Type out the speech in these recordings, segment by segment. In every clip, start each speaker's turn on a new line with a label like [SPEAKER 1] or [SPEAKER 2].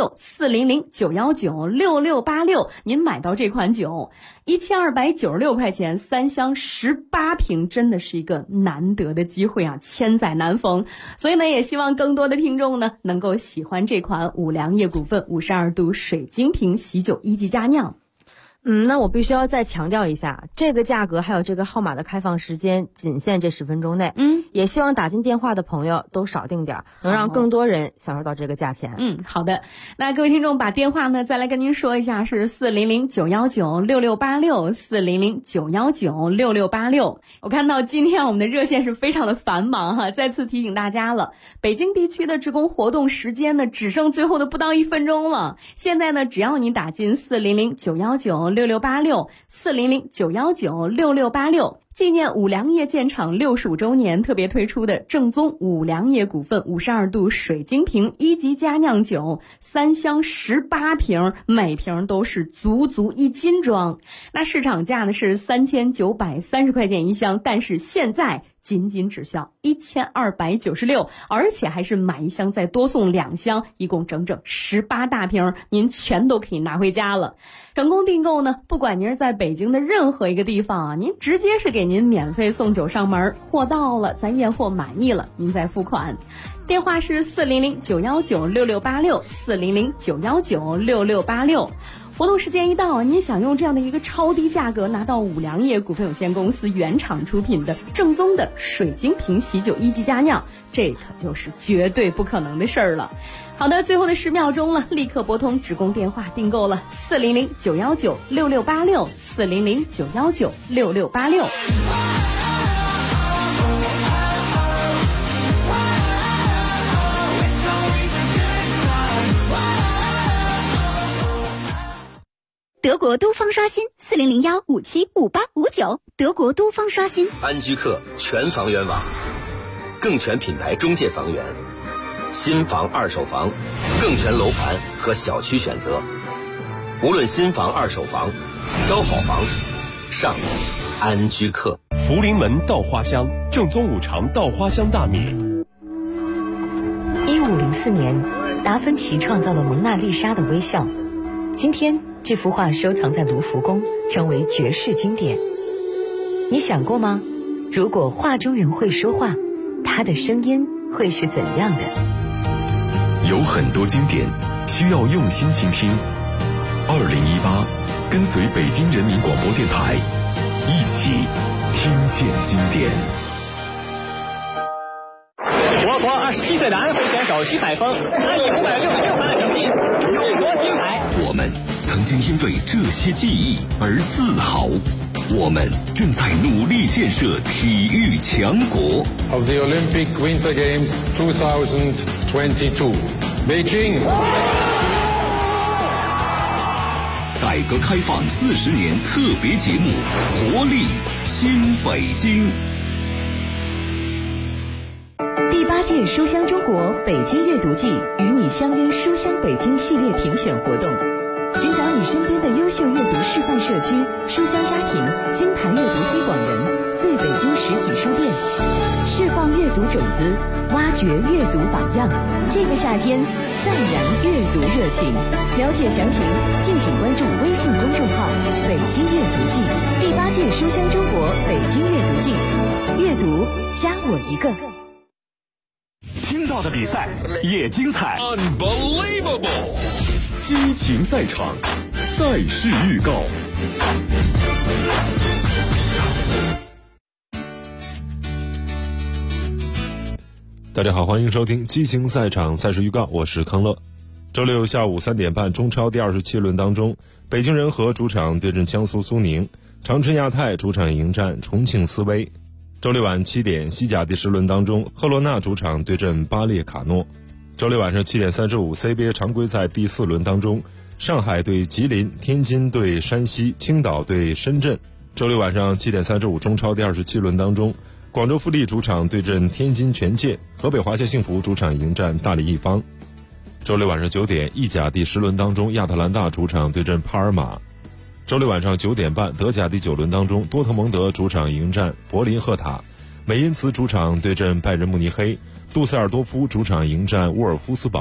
[SPEAKER 1] ，400-919-6686，您买到这款酒，1296块钱，3箱18瓶，真的是一个难得的机会啊，千载难逢。所以呢，也希望更多的听众呢能够喜欢这款五粮液股份52度水晶瓶喜酒1级佳酿。
[SPEAKER 2] 那我必须要再强调一下，这个价格还有这个号码的开放时间仅限这10分钟内。也希望打进电话的朋友都少订点，能让更多人享受到这个价钱。
[SPEAKER 1] 好的。那各位听众把电话呢再来跟您说一下，是400-919-6686，400-919-6686。我看到今天我们的热线是非常的繁忙哈，再次提醒大家了，北京地区的职工活动时间呢只剩最后的不到1分钟了。现在呢，只要你打进400-919-6686，400-919-6686，纪念五粮液建厂65周年特别推出的正宗五粮液股份52度水晶瓶1级佳酿酒，3箱18瓶，每瓶都是足1斤装。那市场价呢是3930块钱一箱，但是现在仅只需要1296，而且还是买1箱再多送2箱，一共整整18大瓶，您全都可以拿回家了。成功订购呢，不管您是在北京的任何一个地方啊，您直接是给您免费送酒上门，货到了咱验货满意了您再付款。电话是400-919-6686，400-919-6686。活动时间一到，您想用这样的一个超低价格拿到五粮液股份有限公司原厂出品的正宗的水晶瓶喜酒1级佳酿，这可就是绝对不可能的事儿了。好的，最后的10秒钟了，立刻拨通职工电话订购了400-919-6686，400-919-6686。
[SPEAKER 3] 德国都方刷新，4001575859，德国都方刷新。
[SPEAKER 4] 安居客全房源网，更全品牌中介房源，新房二手房，更全楼盘和小区选择。无论新房二手房，挑好房，上安居客。
[SPEAKER 5] 福临门稻花香，正宗五常稻花香大米。
[SPEAKER 6] 1504年，达芬奇创造了蒙娜丽莎的微笑。今天这幅画收藏在卢浮宫，成为绝世经典。你想过吗？如果画中人会说话，他的声音会是怎样的？
[SPEAKER 7] 有很多经典需要用心倾听。2018，跟随北京人民广播电台，一起听见经典。
[SPEAKER 8] 我国27岁的安徽选手徐海峰，他以566分的成绩荣夺金牌。
[SPEAKER 7] 我们曾经因为这些记忆而自豪，我们正在努力建设体育强国。
[SPEAKER 9] Of the Olympic Winter Games 2022, Beijing。
[SPEAKER 7] 改革开放40年特别节目，活力新北京。
[SPEAKER 6] 第8届书香中国北京阅读季与你相约书香北京系列评选活动，寻找你身边的优秀阅读示范社区、书香家庭、金牌阅读推广人、最北京实体书店，释放阅读种子，挖掘阅读榜样。这个夏天，赞燃阅读热情。了解详情，敬请关注微信公众号“北京阅读季”。第8届书香中国北京阅读季，阅读加我一个。
[SPEAKER 5] 听到的比赛也精彩
[SPEAKER 7] Unbelievable，
[SPEAKER 5] 激情赛场，赛事预告。
[SPEAKER 10] 大家好，欢迎收听激情赛场赛事预告，我是康乐。周六下午3点半，中超第27轮当中，北京人和主场对阵江苏苏宁，长春亚泰主场迎战重庆斯威。周六晚7点，西甲第10轮当中，赫罗纳主场对阵巴列卡诺。周六晚上7点35 CBA 常规赛第4轮当中，上海对吉林，天津对山西，青岛对深圳。周六晚上7点35中超第27轮当中，广州富力主场对阵天津权健，河北华夏幸福主场迎战大连一方。周六晚上9点，意甲第10轮当中，亚特兰大主场对阵帕尔马。周六晚上9点半，德甲第9轮当中，多特蒙德主场迎战柏林赫塔，美因茨主场对阵拜仁慕尼黑，杜塞尔多夫主场迎战沃尔夫斯堡，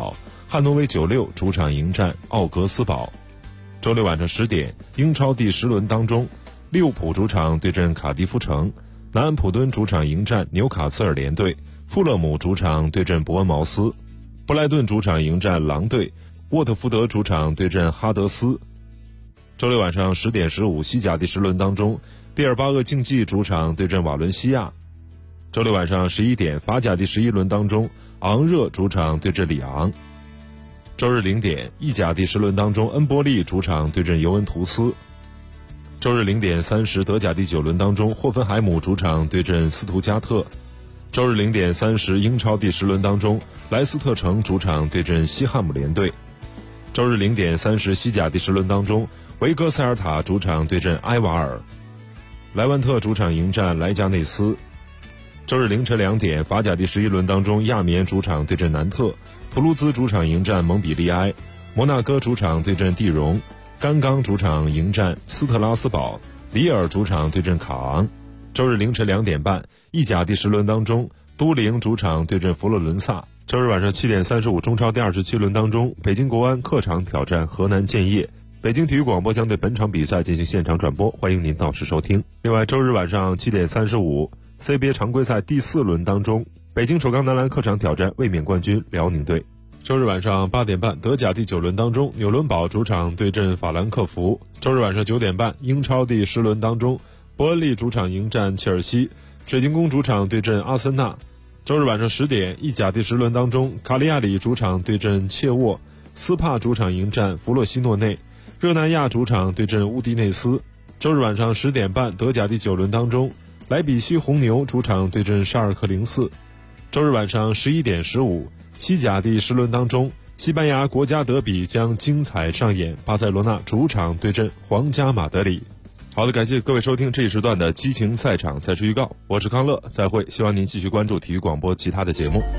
[SPEAKER 10] 汉诺威96主场迎战奥格斯堡。周六晚上10点，英超第10轮当中，利物浦主场对阵卡迪夫城，南安普敦主场迎战纽卡斯尔联队，富勒姆主场对阵伯恩茅斯，布莱顿主场迎战狼队，沃特福德主场对阵哈德斯。周六晚上10点15，西甲第10轮当中，毕尔巴鄂竞技主场对阵瓦伦西亚。周六晚上11点，法甲第11轮当中，昂热主场对阵里昂。周日0点，意甲第10轮当中，恩波利主场对阵尤文图斯。周日0点30，德甲第9轮当中，霍芬海姆主场对阵斯图加特。周日0点30，英超第10轮当中，莱斯特城主场对阵西汉姆联队。周日0点30，西甲第10轮当中，维戈塞尔塔主场对阵埃瓦尔，莱万特主场迎战莱加内斯。周日凌晨2点，法甲第11轮当中，亚眠主场对阵南特，图卢兹主场迎战蒙彼利埃，摩纳哥主场对阵蒂荣，甘冈主场迎战斯特拉斯堡，里尔主场对阵卡昂。周日凌晨2点半，意甲第10轮当中，都灵主场对阵佛罗伦萨。周日晚上7点35，中超第27轮当中，北京国安客场挑战河南建业。北京体育广播将对本场比赛进行现场转播，欢迎您到时收听。另外，周日晚上7点35。CBA 常规赛第4轮当中，北京首钢男篮客场挑战卫冕冠军辽宁队。周日晚上8点半，德甲第9轮当中，纽伦堡主场对阵法兰克福。周日晚上9点半，英超第10轮当中，伯恩利主场迎战切尔西，水晶宫主场对阵阿森纳。周日晚上10点，意甲第10轮当中，卡利亚里主场对阵切沃，斯帕主场迎战弗洛西诺内，热那亚主场对阵乌迪内斯。周日晚上10点半，德甲第9轮当中，莱比锡红牛主场对阵沙尔克04。周日晚上11点15，西甲第10轮当中，西班牙国家德比将精彩上演，巴塞罗那主场对阵皇家马德里。好的，感谢各位收听这一时段的激情赛场赛事预告，我是康乐，再会，希望您继续关注体育广播其他的节目。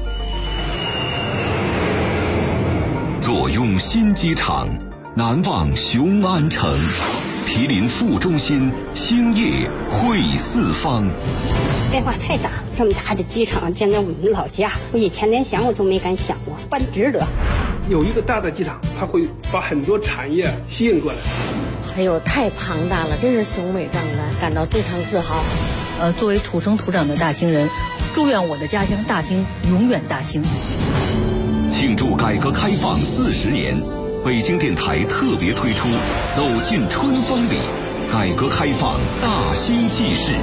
[SPEAKER 7] 坐拥新机场，难忘雄安城，毗邻副中心，兴业汇四方。
[SPEAKER 11] 变化太大，这么大的机场建在我们老家，我以前连想我都没敢想过，办值得。
[SPEAKER 12] 有一个大的机场，它会把很多产业吸引过来。
[SPEAKER 13] 还有太庞大了，真是雄伟壮观，感到非常自豪。
[SPEAKER 14] 作为土生土长的大兴人，祝愿我的家乡大兴永远大兴。
[SPEAKER 7] 庆祝改革开放40年，北京电台特别推出《走进春风里》，改革开放大兴纪事。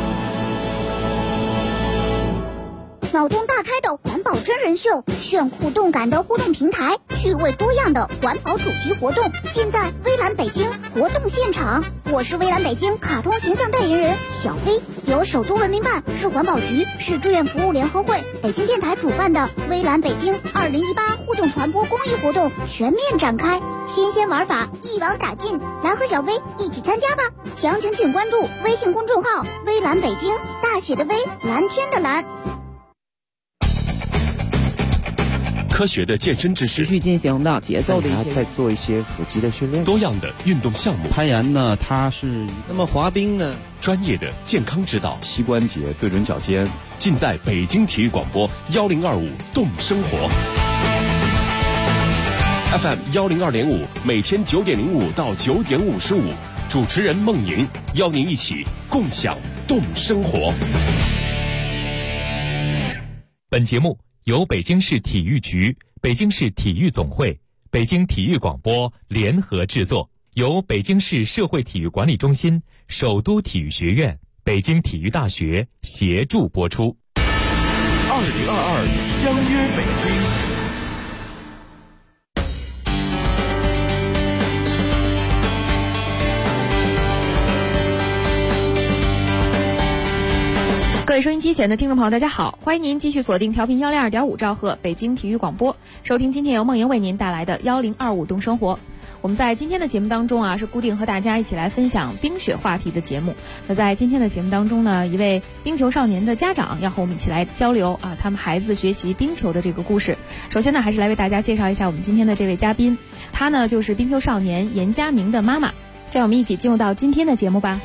[SPEAKER 15] 脑洞大开的环保真人秀，炫酷动感的互动平台，趣味多样的环保主题活动，尽在微蓝北京活动现场。我是微蓝北京卡通形象代言人小飞，由首都文明办、市环保局、市志愿服务联合会、北京电台主办的微蓝北京2018互动传播公益活动全面展开，新鲜玩法一网打尽，来和小飞一起参加吧！详情请关注微信公众号微蓝北京，大写的微，蓝天的蓝。
[SPEAKER 5] 科学的健身知识，
[SPEAKER 16] 持续进行的节奏的一些，
[SPEAKER 17] 再做一些腹肌的训练，
[SPEAKER 5] 多样的运动项目。
[SPEAKER 17] 攀岩呢，它是
[SPEAKER 16] 那么滑冰呢，
[SPEAKER 5] 专业的健康指导，
[SPEAKER 17] 膝关节对准脚尖，
[SPEAKER 5] 尽在北京体育广播1025动生活 FM 102.5，每天9点05到9点55，主持人孟莹邀您一起共享动生活。
[SPEAKER 18] 本节目由北京市体育局、北京市体育总会、北京体育广播联合制作，由北京市社会体育管理中心、首都体育学院、北京体育大学协助播出。
[SPEAKER 5] 2022相约北京。
[SPEAKER 1] 各位收音机前的听众朋友，大家好，欢迎您继续锁定调频102.5兆赫北京体育广播，收听今天由梦莹为您带来的1025动生活。我们在今天的节目当中是固定和大家一起来分享冰雪话题的节目。那在今天的节目当中呢，一位冰球少年的家长要和我们一起来交流他们孩子学习冰球的这个故事。首先呢，还是来为大家介绍一下我们今天的这位嘉宾，他呢就是冰球少年严佳明的妈妈。这样我们一起进入到今天的节目吧。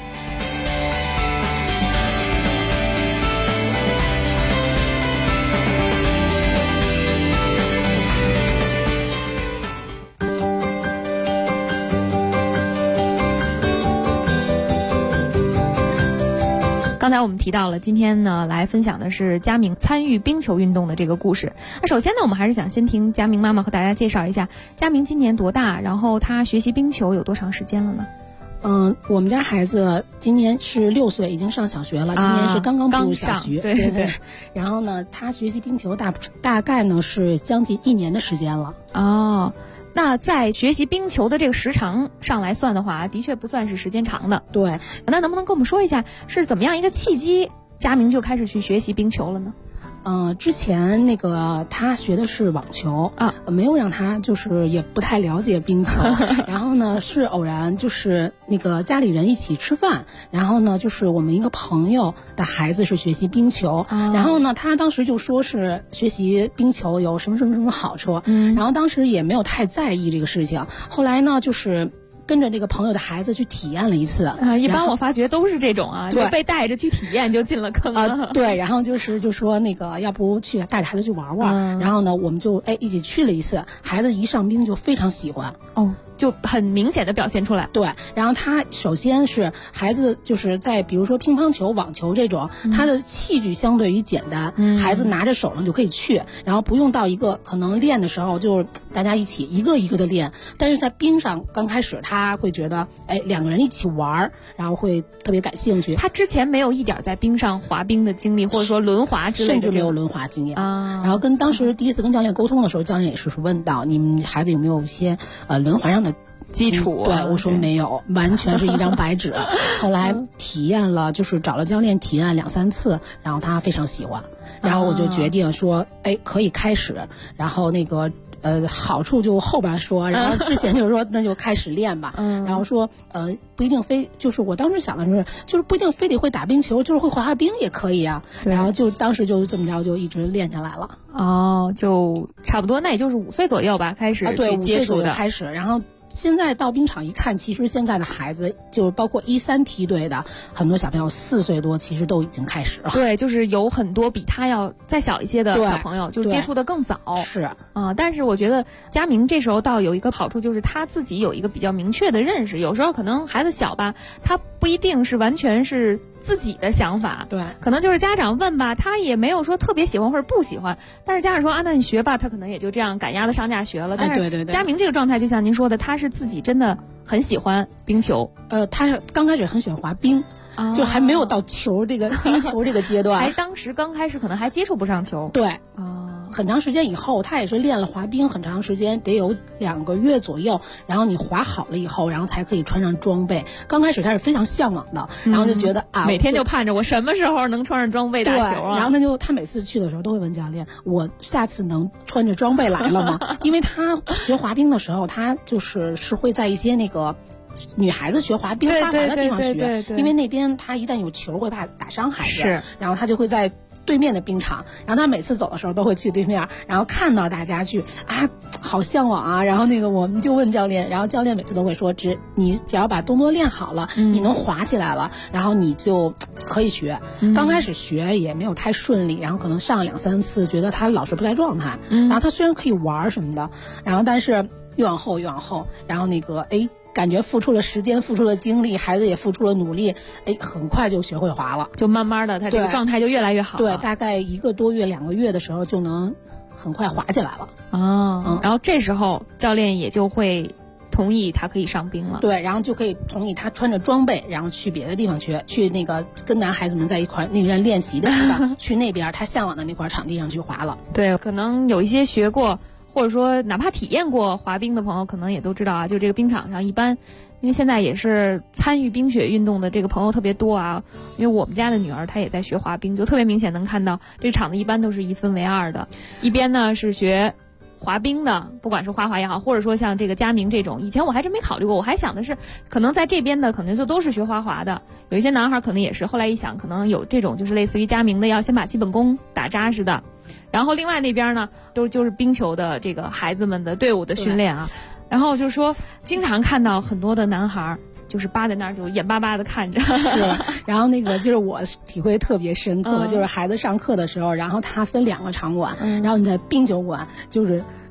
[SPEAKER 19] 刚才我们提到了，今天呢来分享的是佳明参与冰球运动的这个故事。那首先呢，我们还是想先听佳明妈妈和大家介绍一下，佳明今年多大，然后他学习冰球有多长时间了呢？
[SPEAKER 20] 我们家孩子今年是6岁，已经上小学了。今年是刚刚步入小学，
[SPEAKER 19] 对。
[SPEAKER 20] 然后呢，他学习冰球大概呢是将近1年的时间了。
[SPEAKER 19] 哦，那在学习冰球的这个时长上来算的话，的确不算是时间长的。
[SPEAKER 20] 对。
[SPEAKER 19] 那能不能跟我们说一下，是怎么样一个契机，佳明就开始去学习冰球了呢？
[SPEAKER 20] 之前那个他学的是网球啊，没有让他就是也不太了解冰球。然后呢，是偶然就是那个家里人一起吃饭，然后呢就是我们一个朋友的孩子是学习冰球，然后呢他当时就说是学习冰球有什么什么什么好处，然后当时也没有太在意这个事情。后来呢就是跟着那个朋友的孩子去体验了一次
[SPEAKER 19] 一般我发觉都是这种就被带着去体验就进了坑了
[SPEAKER 20] 对，然后就说那个要不去带着孩子去玩玩，然后呢我们就一起去了一次，孩子一上冰就非常喜欢
[SPEAKER 19] 就很明显的表现出来。
[SPEAKER 20] 对，然后他首先是孩子就是在比如说乒乓球、网球这种，他的器具相对于简单，孩子拿着手上就可以去，然后不用到一个可能练的时候就大家一起一个一个的练。但是在冰上刚开始他会觉得2个人一起玩，然后会特别感兴趣。
[SPEAKER 19] 他之前没有一点在冰上滑冰的经历，或者说轮滑之类的，
[SPEAKER 20] 甚至没有轮滑经验然后当时第一次跟教练沟通的时候，教练也是问到你们孩子有没有一些轮滑上的
[SPEAKER 19] 基础。
[SPEAKER 20] 对，我说没有，完全是一张白纸。后来体验了，就是找了教练体验2-3次，然后他非常喜欢，然后我就决定说可以开始。然后那个好处就后边说，然后之前就是说那就开始练吧然后说不一定非就是我当时想的就是不一定非得会打冰球，就是会滑冰也可以啊。然后就当时就这么着就一直练下来了。
[SPEAKER 19] 就差不多那也就是5岁左右吧开始去接触的。
[SPEAKER 20] 开始，然后现在到冰场一看，其实现在的孩子就包括1-3梯队的很多小朋友4岁多其实都已经开始了。
[SPEAKER 19] 对，就是有很多比他要再小一些的小朋友就是接触的更早。
[SPEAKER 20] 是
[SPEAKER 19] 但是我觉得佳明这时候倒有一个好处，就是他自己有一个比较明确的认识。有时候可能孩子小吧，他不一定是完全是自己的想法，
[SPEAKER 20] 对，
[SPEAKER 19] 可能就是家长问吧，他也没有说特别喜欢或者不喜欢，但是家长说那你学吧，他可能也就这样赶鸭子上架学了。但是佳明这个状态就像您说的，他是自己真的很喜欢冰球。
[SPEAKER 20] 他刚开始很喜欢滑冰就还没有到球这个冰球这个阶段
[SPEAKER 19] 当时刚开始可能还接触不上球。
[SPEAKER 20] 对很长时间以后，他也是练了滑冰很长时间，得有2个月左右，然后你滑好了以后，然后才可以穿上装备。刚开始他是非常向往的，然后就觉得
[SPEAKER 19] 每天就盼着我什么时候能穿上装备打球
[SPEAKER 20] 然后他每次去的时候都会问教练，我下次能穿着装备来了吗？因为他学滑冰的时候，他是会在一些那个女孩子学滑冰滑滑的地方学，因为那边他一旦有球会怕打伤孩子，然后他就会在对面的冰场，然后他每次走的时候都会去对面，然后看到大家去好向往啊，然后那个我们就问教练，然后教练每次都会说你只要把动作练好了，你能滑起来了，然后你就可以学。刚开始学也没有太顺利，然后可能上2-3次觉得他老是不在状态，然后他虽然可以玩什么的，然后但是越往后，然后那个感觉付出了时间，付出了精力，孩子也付出了努力，很快就学会滑了，
[SPEAKER 19] 就慢慢的他这个状态就越来越好了。
[SPEAKER 20] 对，大概1个多月、2个月的时候就能很快滑起来了。
[SPEAKER 19] 然后这时候教练也就会同意他可以上冰了。
[SPEAKER 20] 对，然后就可以同意他穿着装备，然后去别的地方去那个跟男孩子们在一块那边练习的地方去那边他向往的那块场地上去滑了。
[SPEAKER 19] 对，可能有一些学过或者说哪怕体验过滑冰的朋友可能也都知道就这个冰场上一般，因为现在也是参与冰雪运动的这个朋友特别多因为我们家的女儿她也在学滑冰，就特别明显能看到这场子一般都是1分为2的，一边呢是学滑冰的，不管是花滑也好，或者说像这个佳明这种，以前我还真没考虑过，我还想的是可能在这边的可能就都是学花滑的，有一些男孩可能也是，后来一想可能有这种就是类似于佳明的要先把基本功打扎实的，然后另外那边呢就是冰球的这个孩子们的队伍的训练然后就是说经常看到很多的男孩就是扒在那儿就眼巴巴的看着。
[SPEAKER 20] 是，然后那个就是我体会特别深刻，就是孩子上课的时候，然后他分2个场馆，然后你在冰球馆就是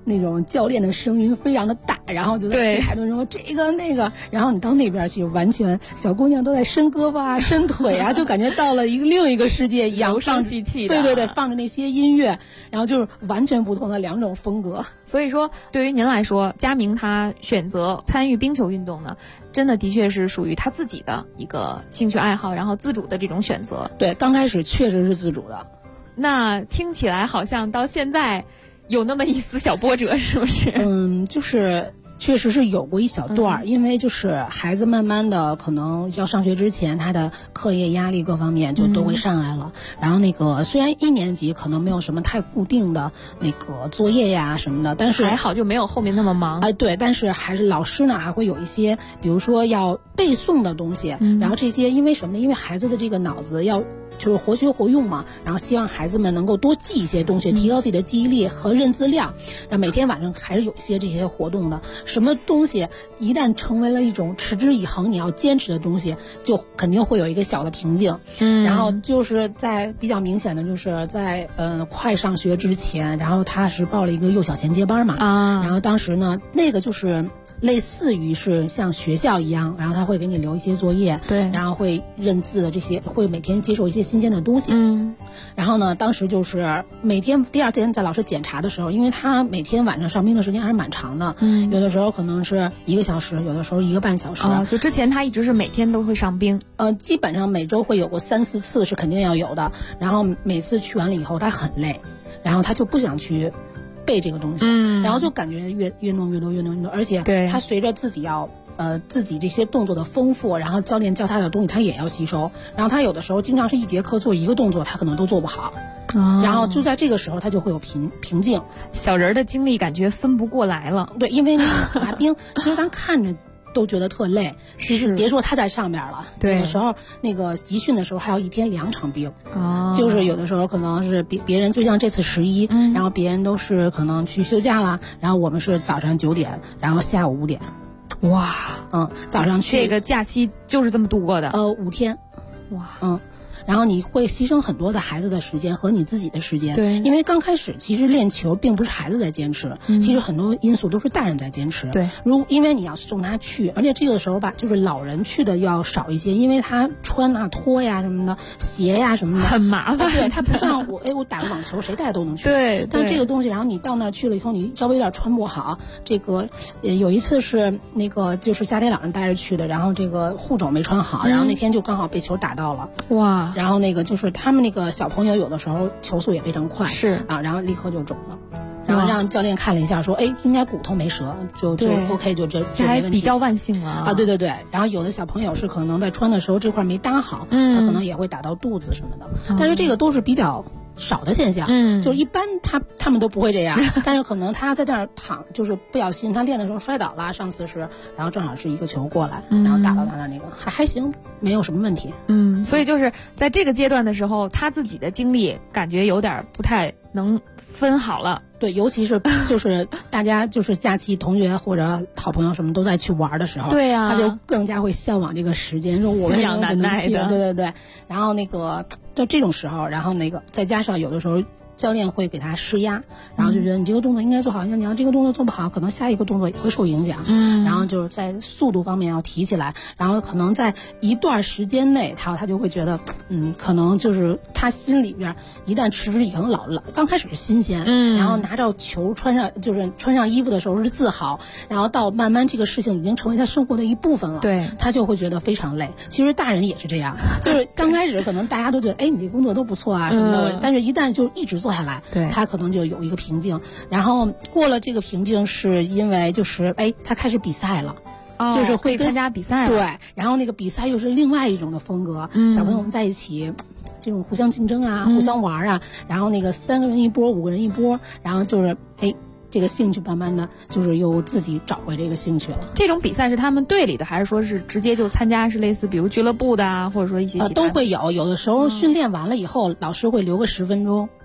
[SPEAKER 20] 那种教练的声音非常的大，然后就在台上说这个那个，然后你到那边去，完全小姑娘都在伸胳膊啊、伸腿啊，就感觉到了另一个世界一样，
[SPEAKER 19] 柔声细气的。
[SPEAKER 20] 对，放着那些音乐，然后就是完全不同的两种风格。
[SPEAKER 19] 所以说，对于您来说，佳明他选择参与冰球运动呢，真的的确是属于他自己的一个兴趣爱好，然后自主的这种选择。
[SPEAKER 20] 对，刚开始确实是自主的。
[SPEAKER 19] 那听起来好像到现在有那么一丝小波折，是不是？
[SPEAKER 20] 就是确实是有过一小段因为就是孩子慢慢的可能要上学之前，他的课业压力各方面就都会上来了。然后那个虽然1年级可能没有什么太固定的那个作业呀什么的，但是
[SPEAKER 19] 还好就没有后面那么忙。
[SPEAKER 20] 对，但是还是老师呢还会有一些，比如说要背诵的东西，然后这些因为什么呢？因为孩子的这个脑子要就是活学活用嘛，然后希望孩子们能够多记一些东西，提高自己的记忆力和认字量。然后每天晚上还是有一些这些活动的。什么东西一旦成为了一种持之以恒你要坚持的东西，就肯定会有一个小的瓶颈。然后就是在比较明显的就是在快上学之前，然后他是报了一个幼小衔接班嘛，然后当时呢那个就是类似于是像学校一样，然后他会给你留一些作业，
[SPEAKER 19] 对，
[SPEAKER 20] 然后会认字的这些，会每天接受一些新鲜的东西。然后呢，当时就是每天第二天在老师检查的时候，因为他每天晚上上冰的时间还是蛮长的，有的时候可能是1个小时，有的时候1个半小时。
[SPEAKER 19] 就之前他一直是每天都会上冰，
[SPEAKER 20] 基本上每周会有个3、4次是肯定要有的。然后每次去完了以后，他很累，然后他就不想去背这个东西，然后就感觉越弄越多，而且他随着自己要自己这些动作的丰富，然后教练教他的东西他也要吸收，然后他有的时候经常是1节课做1个动作，他可能都做不好，然后就在这个时候他就会有瓶颈，
[SPEAKER 19] 小人的精力感觉分不过来了。
[SPEAKER 20] 对，因为那个滑冰其实咱看着都觉得特累，其实别说他在上面了，有的时候那个集训的时候还要1天2场冰，就是有的时候可能是别人就像这次11，然后别人都是可能去休假了，然后我们是早上9点，然后下午5点。
[SPEAKER 19] 哇，
[SPEAKER 20] 早上去
[SPEAKER 19] 这个假期就是这么度过的
[SPEAKER 20] ，5天，
[SPEAKER 19] 哇，
[SPEAKER 20] 然后你会牺牲很多的孩子的时间和你自己的时间，
[SPEAKER 19] 对，
[SPEAKER 20] 因为刚开始其实练球并不是孩子在坚持，其实很多因素都是大人在坚持，
[SPEAKER 19] 对，
[SPEAKER 20] 因为你要送他去，而且这个时候吧，就是老人去的要少一些，因为他穿啊拖呀什么的，鞋呀什么的
[SPEAKER 19] 很麻烦，
[SPEAKER 20] 对，他不像我打个网球谁带都能去，
[SPEAKER 19] 对，
[SPEAKER 20] 但是这个东西，然后你到那儿去了以后，你稍微有点穿不好，这个有一次是那个就是家里老人带着去的，然后这个护肘没穿好，然后那天就刚好被球打到了，
[SPEAKER 19] 哇。
[SPEAKER 20] 然后那个就是他们那个小朋友有的时候球速也非常快，
[SPEAKER 19] 是
[SPEAKER 20] 啊，然后立刻就肿了，然后让教练看了一下，说，应该骨头没折，就 OK， 就这
[SPEAKER 19] 还比较万幸了
[SPEAKER 20] 啊，对。然后有的小朋友是可能在穿的时候这块没搭好，他可能也会打到肚子什么的，但是这个都是比较少的现象，就一般他们都不会这样，但是可能他在这儿躺，就是不小心他练的时候摔倒了，上次是，然后正好是一个球过来，然后打到他的那个，还行，没有什么问题。
[SPEAKER 19] 所以就是在这个阶段的时候，他自己的精力感觉有点不太能分好了。
[SPEAKER 20] 对，尤其是就是大家就是假期同学或者好朋友什么都在去玩的时候，
[SPEAKER 19] 对啊，
[SPEAKER 20] 他就更加会向往这个时间，说我为什么不能去？对。然后那个在这种时候，然后那个再加上有的时候教练会给他施压，然后就觉得你这个动作应该做好，你要这个动作做不好，可能下一个动作也会受影响。然后就是在速度方面要提起来，然后可能在一段时间内，他就会觉得，可能就是他心里边一旦持之以恒，刚开始是新鲜，然后拿着球穿上衣服的时候是自豪，然后到慢慢这个事情已经成为他生活的一部分了，
[SPEAKER 19] 对，
[SPEAKER 20] 他就会觉得非常累。其实大人也是这样，就是刚开始可能大家都觉得，你这工作都不错啊什么的，但是一旦就一直做下来，
[SPEAKER 19] 对，
[SPEAKER 20] 他可能就有一个瓶颈，然后过了这个瓶颈，是因为就是他开始比赛了。就是会
[SPEAKER 19] 参加比赛了，
[SPEAKER 20] 对，然后那个比赛又是另外一种的风格，小朋友们在一起，这种互相竞争啊，互相玩啊，然后那个3个人一波，5个人一波，然后就是这个兴趣慢慢的就是又自己找回这个兴趣了。
[SPEAKER 19] 这种比赛是他们队里的，还是说是直接就参加，是类似比如俱乐部的啊，或者说一些
[SPEAKER 20] 都会有的时候训练完了以后，老师会留个10分钟。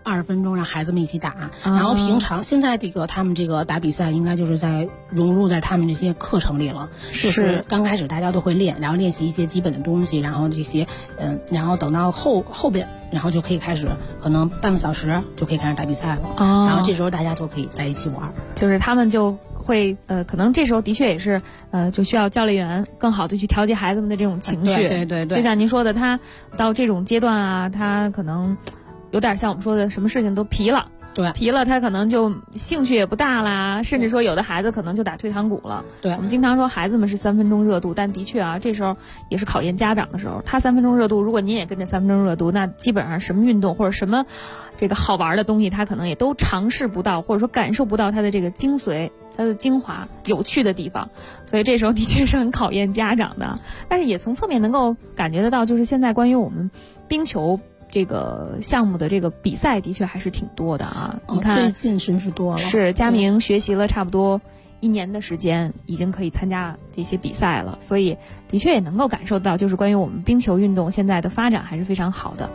[SPEAKER 20] 20分钟让孩子们一起打，然后平常现在这个他们这个打比赛应该就是在融入在他们这些课程里了，就是刚开始大家都会练，然后练习一些基本的东西，然后这些然后等到后边，然后就可以开始可能半个小时就可以开始打比赛了，然后这时候大家就可以在一起玩，
[SPEAKER 19] 就是他们就会可能这时候的确也是就需要教练员更好的去调节孩子们的这种情绪，
[SPEAKER 20] 对，
[SPEAKER 19] 就像您说的，他到这种阶段啊，他可能有点像我们说的什么事情都疲了，疲了，他可能就兴趣也不大啦，甚至说有的孩子可能就打退堂鼓了。
[SPEAKER 20] 对，
[SPEAKER 19] 我们经常说孩子们是3分钟热度，但的确啊，这时候也是考验家长的时候。他3分钟热度，如果您也跟着3分钟热度，那基本上什么运动或者什么这个好玩的东西，他可能也都尝试不到，或者说感受不到它的这个精髓、它的精华、有趣的地方。所以这时候的确是很考验家长的，但是也从侧面能够感觉得到，就是现在关于我们冰球这个项目的这个比赛的确还是挺多的啊！你看，
[SPEAKER 20] 最近真是多了。
[SPEAKER 19] 是佳明学习了差不多1年的时间，已经可以参加这些比赛了，所以的确也能够感受到，就是关于我们冰球运动现在的发展还是非常好的。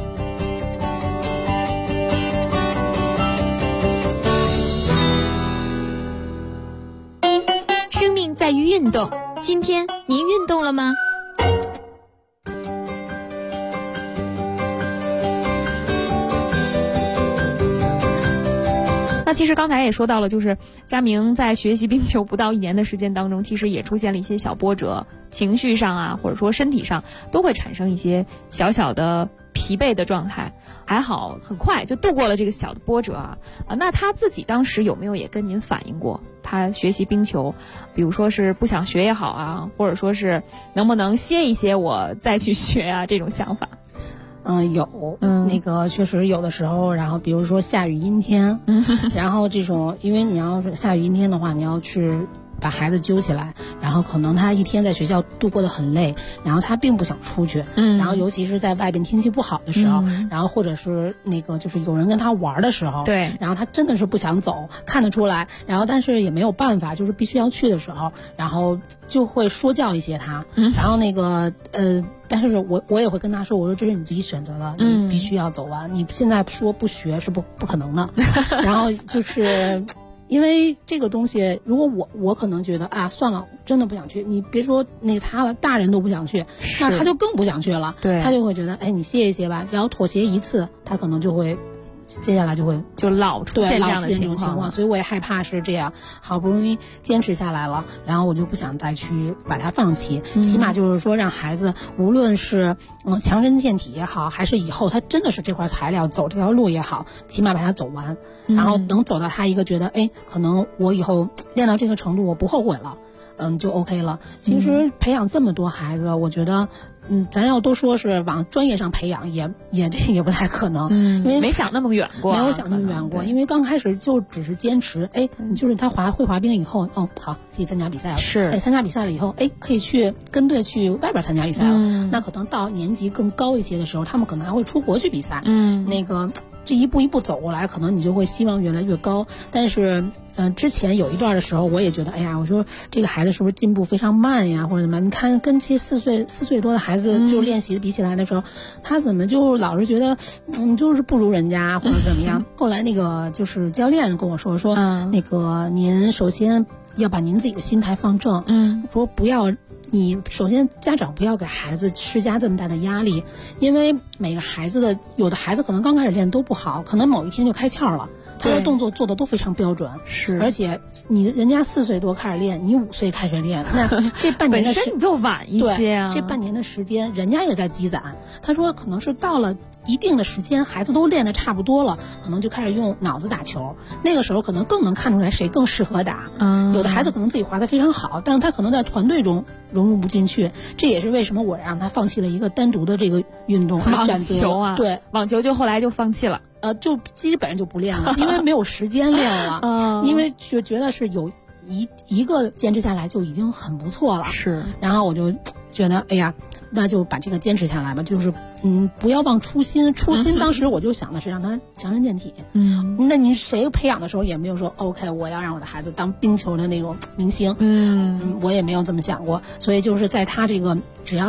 [SPEAKER 3] 生命在于运动，今天您运动了吗？
[SPEAKER 19] 那其实刚才也说到了，就是佳明在学习冰球不到1年的时间当中，其实也出现了一些小波折，情绪上啊，或者说身体上都会产生一些小小的疲惫的状态。还好很快就度过了这个小的波折啊。那他自己当时有没有也跟您反映过，他学习冰球，比如说是不想学也好啊，或者说是能不能歇一歇我再去学啊，这种想法？
[SPEAKER 20] 有，那个确实有的时候，然后比如说下雨阴天，然后这种，因为你要是下雨阴天的话，你要去把孩子揪起来，然后可能他一天在学校度过得很累，然后他并不想出去，然后尤其是在外边天气不好的时候，然后或者是那个就是有人跟他玩的时候，
[SPEAKER 19] 对，
[SPEAKER 20] 然后他真的是不想走，看得出来，然后但是也没有办法，就是必须要去的时候，然后就会说教一些他，然后那个但是我也会跟他说，我说这是你自己选择的，你必须要走完，你现在说不学是不可能的。然后就是因为这个东西，如果我可能觉得啊，算了，真的不想去，你别说那个他了，大人都不想去，那他就更不想去了。对，他就会觉得，哎，你歇一歇吧，然后妥协一次，他可能就会。接下来就
[SPEAKER 19] 老出现这样的情
[SPEAKER 20] 况，所以我也害怕是这样，好不容易坚持下来了，然后我就不想再去把它放弃，起码就是说让孩子无论是强身健体也好，还是以后他真的是这块材料走这条路也好，起码把它走完，然后能走到他一个觉得哎，可能我以后练到这个程度我不后悔了，就 OK 了。其实培养这么多孩子，我觉得咱要都说是往专业上培养，也不太可能，因为
[SPEAKER 19] 没想那么远过，
[SPEAKER 20] 没有想那么远过，因为刚开始就只是坚持，哎，就是他会滑冰以后，好，可以参加比赛了，
[SPEAKER 19] 是，
[SPEAKER 20] 参加比赛了以后，哎，可以去跟队去外边参加比赛了，那可能到年级更高一些的时候，他们可能还会出国去比赛，那个这一步一步走过来，可能你就会希望越来越高，但是。之前有一段的时候，我也觉得，哎呀，我说这个孩子是不是进步非常慢呀，或者怎么？你看，跟其4岁多的孩子就练习的比起来的时候，他怎么就老是觉得，就是不如人家或者怎么样？后来那个就是教练跟我说，那个您首先要把您自己的心态放正，说不要。你首先家长不要给孩子施加这么大的压力，因为每个孩子有的孩子可能刚开始练都不好，可能某一天就开窍了，他的动作做的都非常标准，
[SPEAKER 19] 是，
[SPEAKER 20] 而且人家4岁多开始练，你5岁开始练，那这半年的
[SPEAKER 19] 本身你就晚一些啊，
[SPEAKER 20] 这半年的时间人家也在积攒，他说可能是到了一定的时间，孩子都练得差不多了，可能就开始用脑子打球，那个时候可能更能看出来谁更适合打，有的孩子可能自己滑得非常好，但是他可能在团队中融入不进去，这也是为什么我让他放弃了一个单独的这个运动，选择
[SPEAKER 19] 网球啊，
[SPEAKER 20] 对，
[SPEAKER 19] 网球就后来就放弃了，
[SPEAKER 20] 就基本上就不练了，因为没有时间练了，因为就觉得是有一个坚持下来就已经很不错了，
[SPEAKER 19] 是，
[SPEAKER 20] 然后我就觉得，哎呀。那就把这个坚持下来吧，就是不要忘初心。初心当时我就想的是让他强身健体。那你谁培养的时候也没有说 OK， 我要让我的孩子当冰球的那种明星。我也没有这么想过。所以就是在他这个只要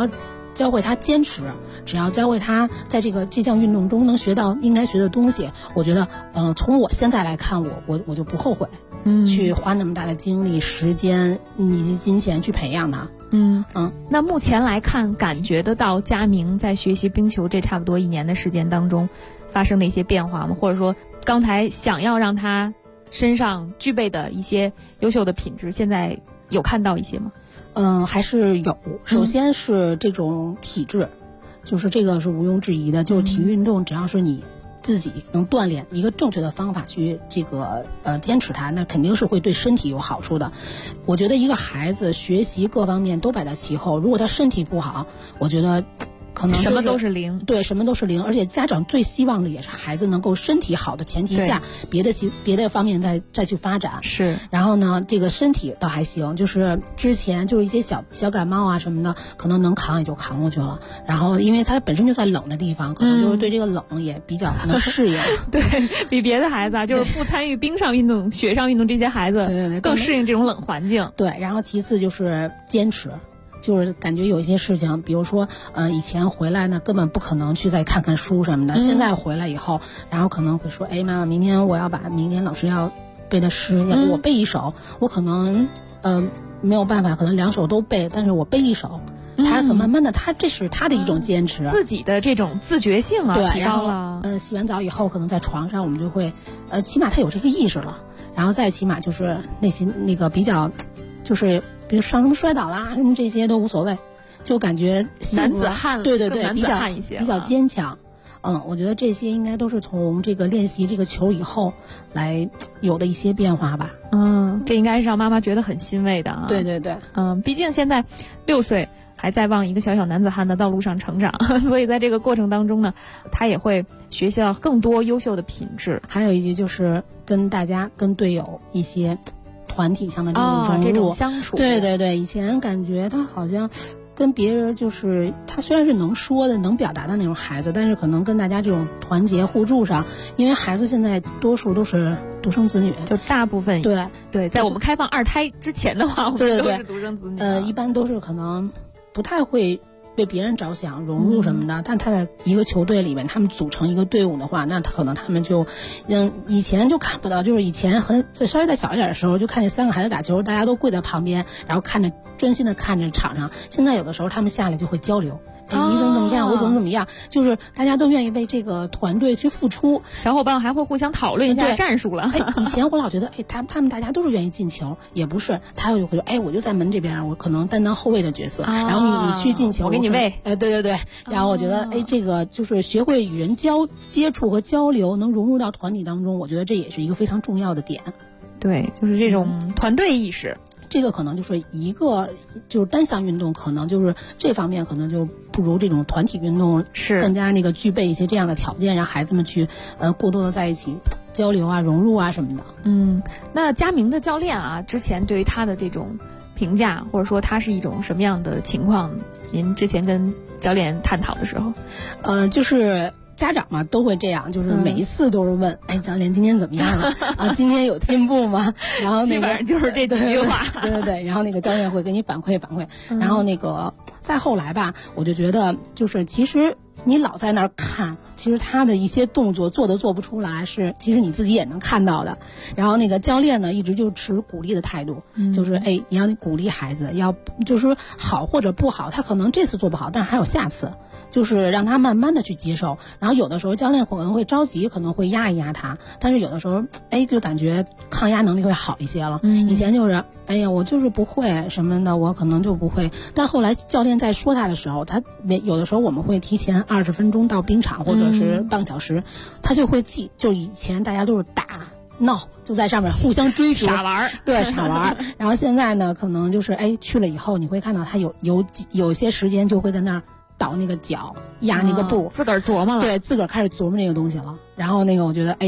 [SPEAKER 20] 教会他坚持，只要教会他在这项运动中能学到应该学的东西，我觉得从我现在来看，我就不后悔，去花那么大的精力、时间以及金钱去培养他。
[SPEAKER 19] 那目前来看，感觉得到佳明在学习冰球这差不多1年的时间当中发生的一些变化吗？或者说刚才想要让他身上具备的一些优秀的品质，现在有看到一些吗？
[SPEAKER 20] 还是有。首先是这种体质，就是这个是毋庸置疑的，就是体育运动只要是你自己能锻炼一个正确的方法去坚持它，那肯定是会对身体有好处的。我觉得一个孩子学习各方面都摆在其后，如果他身体不好，我觉得可能
[SPEAKER 19] 什么都是零。
[SPEAKER 20] 对，什么都是零。而且家长最希望的也是孩子能够身体好的前提下，别的方面再去发展。
[SPEAKER 19] 是。
[SPEAKER 20] 然后呢，这个身体倒还行，就是之前就是一些小感冒啊什么的，可能能扛也就扛过去了。然后因为他本身就在冷的地方，可能就是对这个冷也比较能适应。
[SPEAKER 19] 对比别的孩子啊，就是不参与冰上运动、雪上运动这些孩子，对更适应这种冷环境。
[SPEAKER 20] 对，然后其次就是坚持。就是感觉有一些事情，比如说，以前回来呢，根本不可能去再看看书什么的。现在回来以后，然后可能会说，哎，妈妈，明天我要把明天老师要背的诗，要给我背一首。我可能，没有办法，可能2首都背，但是我背一首。他可慢慢的，这是他的一种坚持，
[SPEAKER 19] 自己的这种自觉性啊，
[SPEAKER 20] 对，然后洗完澡以后，可能在床上我们就会，起码他有这个意识了，然后再起码就是那个比较。就是比如上什么摔倒啦，什么这些都无所谓，就感觉
[SPEAKER 19] 男子汉，
[SPEAKER 20] 对，
[SPEAKER 19] 比
[SPEAKER 20] 较坚强。我觉得这些应该都是从这个练习这个球以后来有的一些变化吧。
[SPEAKER 19] 这应该是让妈妈觉得很欣慰的啊。
[SPEAKER 20] 对。
[SPEAKER 19] 毕竟现在6岁还在往一个小小男子汉的道路上成长，所以在这个过程当中呢，他也会学习到更多优秀的品质。
[SPEAKER 20] 还有一句就是跟队友一些。团体上的这种融入，
[SPEAKER 19] 这种相处，
[SPEAKER 20] 对，以前感觉他好像跟别人就是他虽然是能说的、能表达的那种孩子，但是可能跟大家这种团结互助上，因为孩子现在多数都是独生子女，
[SPEAKER 19] 就大部分对，在我们开放2胎之前的话，我们都是独生子女，
[SPEAKER 20] 一般都是可能不太会。为别人着想、融入什么的，但他在一个球队里面，他们组成一个队伍的话，那可能他们就，以前就看不到，就是以前稍微再小一点的时候，就看见3个孩子打球，大家都跪在旁边，然后专心的看着场上。现在有的时候他们下来就会交流。你怎么样？我怎么样？就是大家都愿意为这个团队去付出，
[SPEAKER 19] 小伙伴还会互相讨论一下战术了。
[SPEAKER 20] 以前我老觉得，他们大家都是愿意进球，也不是，他就会说，我就在门这边，我可能担当后卫的角色，然后你去进球，
[SPEAKER 19] 我给你喂。
[SPEAKER 20] 对。然后我觉得，这个就是学会与人接触和交流，能融入到团体当中，我觉得这也是一个非常重要的点。
[SPEAKER 19] 对，就是这种团队意识。
[SPEAKER 20] 这个可能就是一个就是单项运动，可能就是这方面可能就不如这种团体运动
[SPEAKER 19] 是
[SPEAKER 20] 更加具备一些这样的条件，让孩子们去过多的在一起交流啊、融入啊什么的。
[SPEAKER 19] 那佳明的教练啊，之前对于他的这种评价，或者说他是一种什么样的情况？您之前跟教练探讨的时候，
[SPEAKER 20] 就是家长嘛都会这样，就是每一次都是问，教练今天怎么样了啊？今天有进步吗？然后
[SPEAKER 19] 基本上就是这几句话。
[SPEAKER 20] 对，然后那个教练会给你反馈，然后那个再后来吧，我就觉得就是其实你老在那儿看，其实他的一些动作做不出来，是其实你自己也能看到的。然后那个教练呢，一直就持鼓励的态度，就是你要鼓励孩子，要就是说好或者不好，他可能这次做不好，但是还有下次。就是让他慢慢的去接受，然后有的时候教练可能会着急，可能会压一压他，但是有的时候就感觉抗压能力会好一些了。以前就是我就是不会什么的，我可能就不会，但后来教练在说他的时候，他有的时候我们会提前20分钟到冰场或者是半个小时，他就会记，就以前大家都是打闹，就在上面互相追逐
[SPEAKER 19] 傻玩，
[SPEAKER 20] 对，傻玩。然后现在呢，可能就是去了以后，你会看到他有些时间就会在那儿倒那个脚，压那个步，
[SPEAKER 19] 自个儿琢磨了，
[SPEAKER 20] 对，自个儿开始琢磨这个东西了。然后那个我觉得，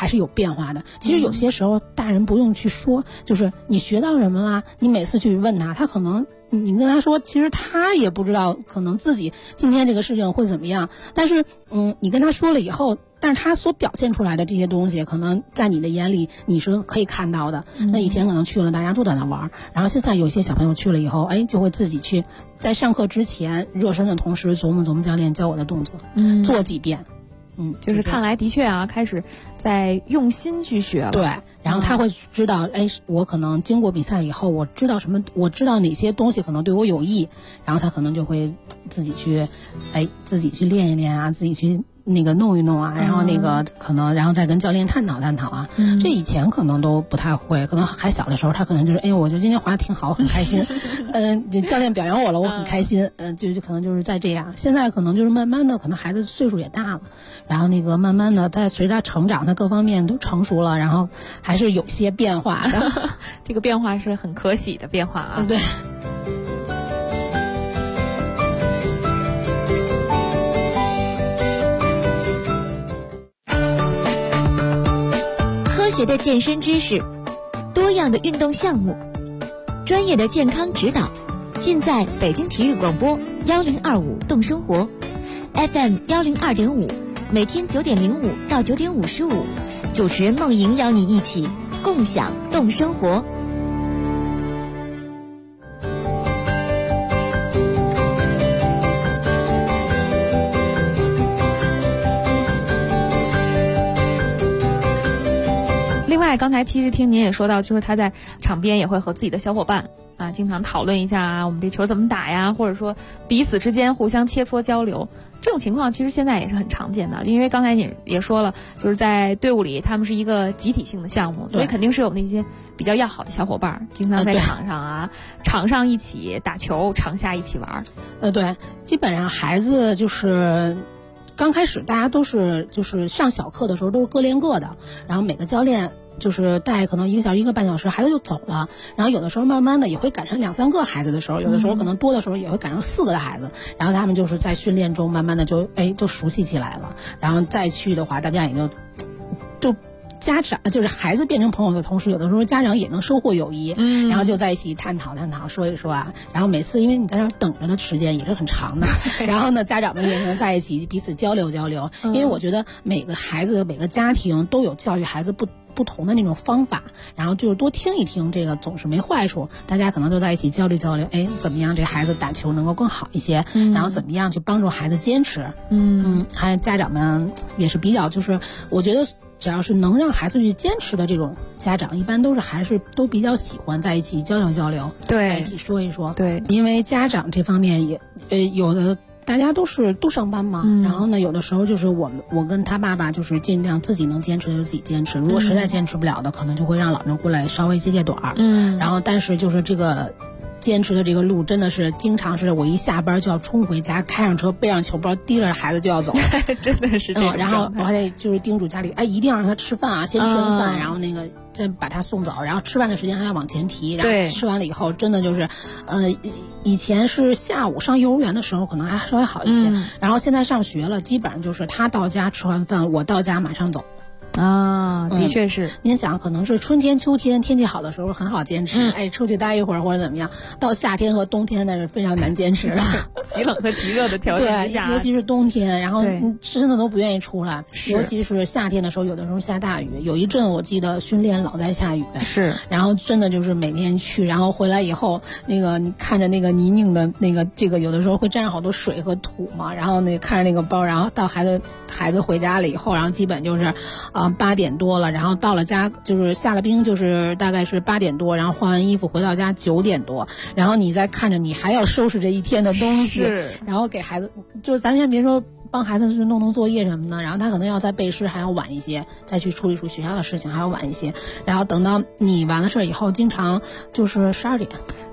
[SPEAKER 20] 还是有变化的。其实有些时候大人不用去说，就是你学到什么啦，你每次去问他可能你跟他说，其实他也不知道可能自己今天这个事情会怎么样，但是你跟他说了以后，但是他所表现出来的这些东西可能在你的眼里你是可以看到的。那以前可能去了大家都在那玩，然后现在有些小朋友去了以后，就会自己去在上课之前热身的同时琢磨教练教我的动作，做几遍。
[SPEAKER 19] 就是看来的确啊，开始在用心去学了。
[SPEAKER 20] 对，然后他会知道，我可能经过比赛以后，我知道哪些东西可能对我有益，然后他可能就会自己去练一练啊，自己去那个弄一弄啊，然后那个可能然后再跟教练探讨啊。这以前可能都不太会，可能还小的时候他可能就是我就今天滑得挺好，我很开心。教练表扬我了，我很开心。就可能就是在这样。现在可能就是慢慢的，可能孩子岁数也大了，然后那个慢慢的在随着他成长，他各方面都成熟了，然后还是有些变化的。
[SPEAKER 19] 这个变化是很可喜的变化啊。
[SPEAKER 20] 对。
[SPEAKER 3] 科学的健身知识，多样的运动项目，专业的健康指导，尽在北京体育广播1025动生活 FM 102.5，每天9点05到9点55，主持人梦莹邀你一起共享动生活。
[SPEAKER 19] 另外，刚才其实听您也说到，就是他在场边也会和自己的小伙伴经常讨论一下啊，我们这球怎么打呀，或者说彼此之间互相切磋交流。这种情况其实现在也是很常见的，因为刚才你也说了，就是在队伍里他们是一个集体性的项目，所以肯定是有那些比较要好的小伙伴，经常在场上场上一起打球，场下一起玩。
[SPEAKER 20] 对，基本上孩子就是刚开始大家都是就是上小课的时候都是各练各的，然后每个教练就是带可能1个小时1个半小时，孩子就走了。然后有的时候慢慢的也会赶上2、3个孩子的时候，有的时候可能多的时候也会赶上4个的孩子。然后他们就是在训练中慢慢的就熟悉起来了。然后再去的话，大家也就家长就是孩子变成朋友的同时，有的时候家长也能收获友谊。然后就在一起探讨说一说啊。然后每次因为你在那儿等着的时间也是很长的，然后呢家长们也能在一起彼此交流。因为我觉得每个孩子每个家庭都有教育孩子不同的那种方法，然后就是多听一听，这个总是没坏处。大家可能都在一起交流，怎么样这孩子打球能够更好一些，然后怎么样去帮助孩子坚持。还有家长们也是比较，就是我觉得只要是能让孩子去坚持的这种家长，一般还是都比较喜欢在一起交流，
[SPEAKER 19] 对，
[SPEAKER 20] 在一起说一说。
[SPEAKER 19] 对，
[SPEAKER 20] 因为家长这方面也有的。大家都上班嘛，然后呢，有的时候就是我跟他爸爸就是尽量自己能坚持就自己坚持，如果实在坚持不了的，可能就会让老人过来稍微接短儿。然后但是就是这个坚持的这个路真的是经常是我一下班就要冲回家，开上车背上球包提着孩子就要走。
[SPEAKER 19] 真的是这样。
[SPEAKER 20] 然后我还得就是叮嘱家里，一定要让他吃饭啊，先吃完饭，然后那个再把他送走，然后吃饭的时间还要往前提，然后吃完了以后真的就是以前是下午上幼儿园的时候可能还稍微好一些，然后现在上学了，基本上就是他到家吃完饭，我到家马上走。
[SPEAKER 19] 的确是。
[SPEAKER 20] 您想，可能是春天、秋天天气好的时候很好坚持，出去待一会儿或者怎么样。到夏天和冬天那是非常难坚持的，
[SPEAKER 19] 极冷和极热的条件之下，
[SPEAKER 20] 尤其是冬天，然后真的都不愿意出来。尤其是夏天的时候，有的时候下大雨，有一阵我记得训练老在下雨，
[SPEAKER 19] 是。
[SPEAKER 20] 然后真的就是每天去，然后回来以后，那个你看着那个泥泞的那个这个，有的时候会沾上好多水和土嘛，然后那看着那个包，然后到孩子回家了以后，然后基本就是8点多了，然后到了家就是下了冰，就是大概是8点多，然后换完衣服回到家9点多，然后你再看着你还要收拾这一天的东西，然后给孩子，就是咱先别说帮孩子去弄作业什么的，然后他可能要在背诗还要晚一些，再去处理学校的事情还要晚一些，然后等到你完了事以后，经常就是12点。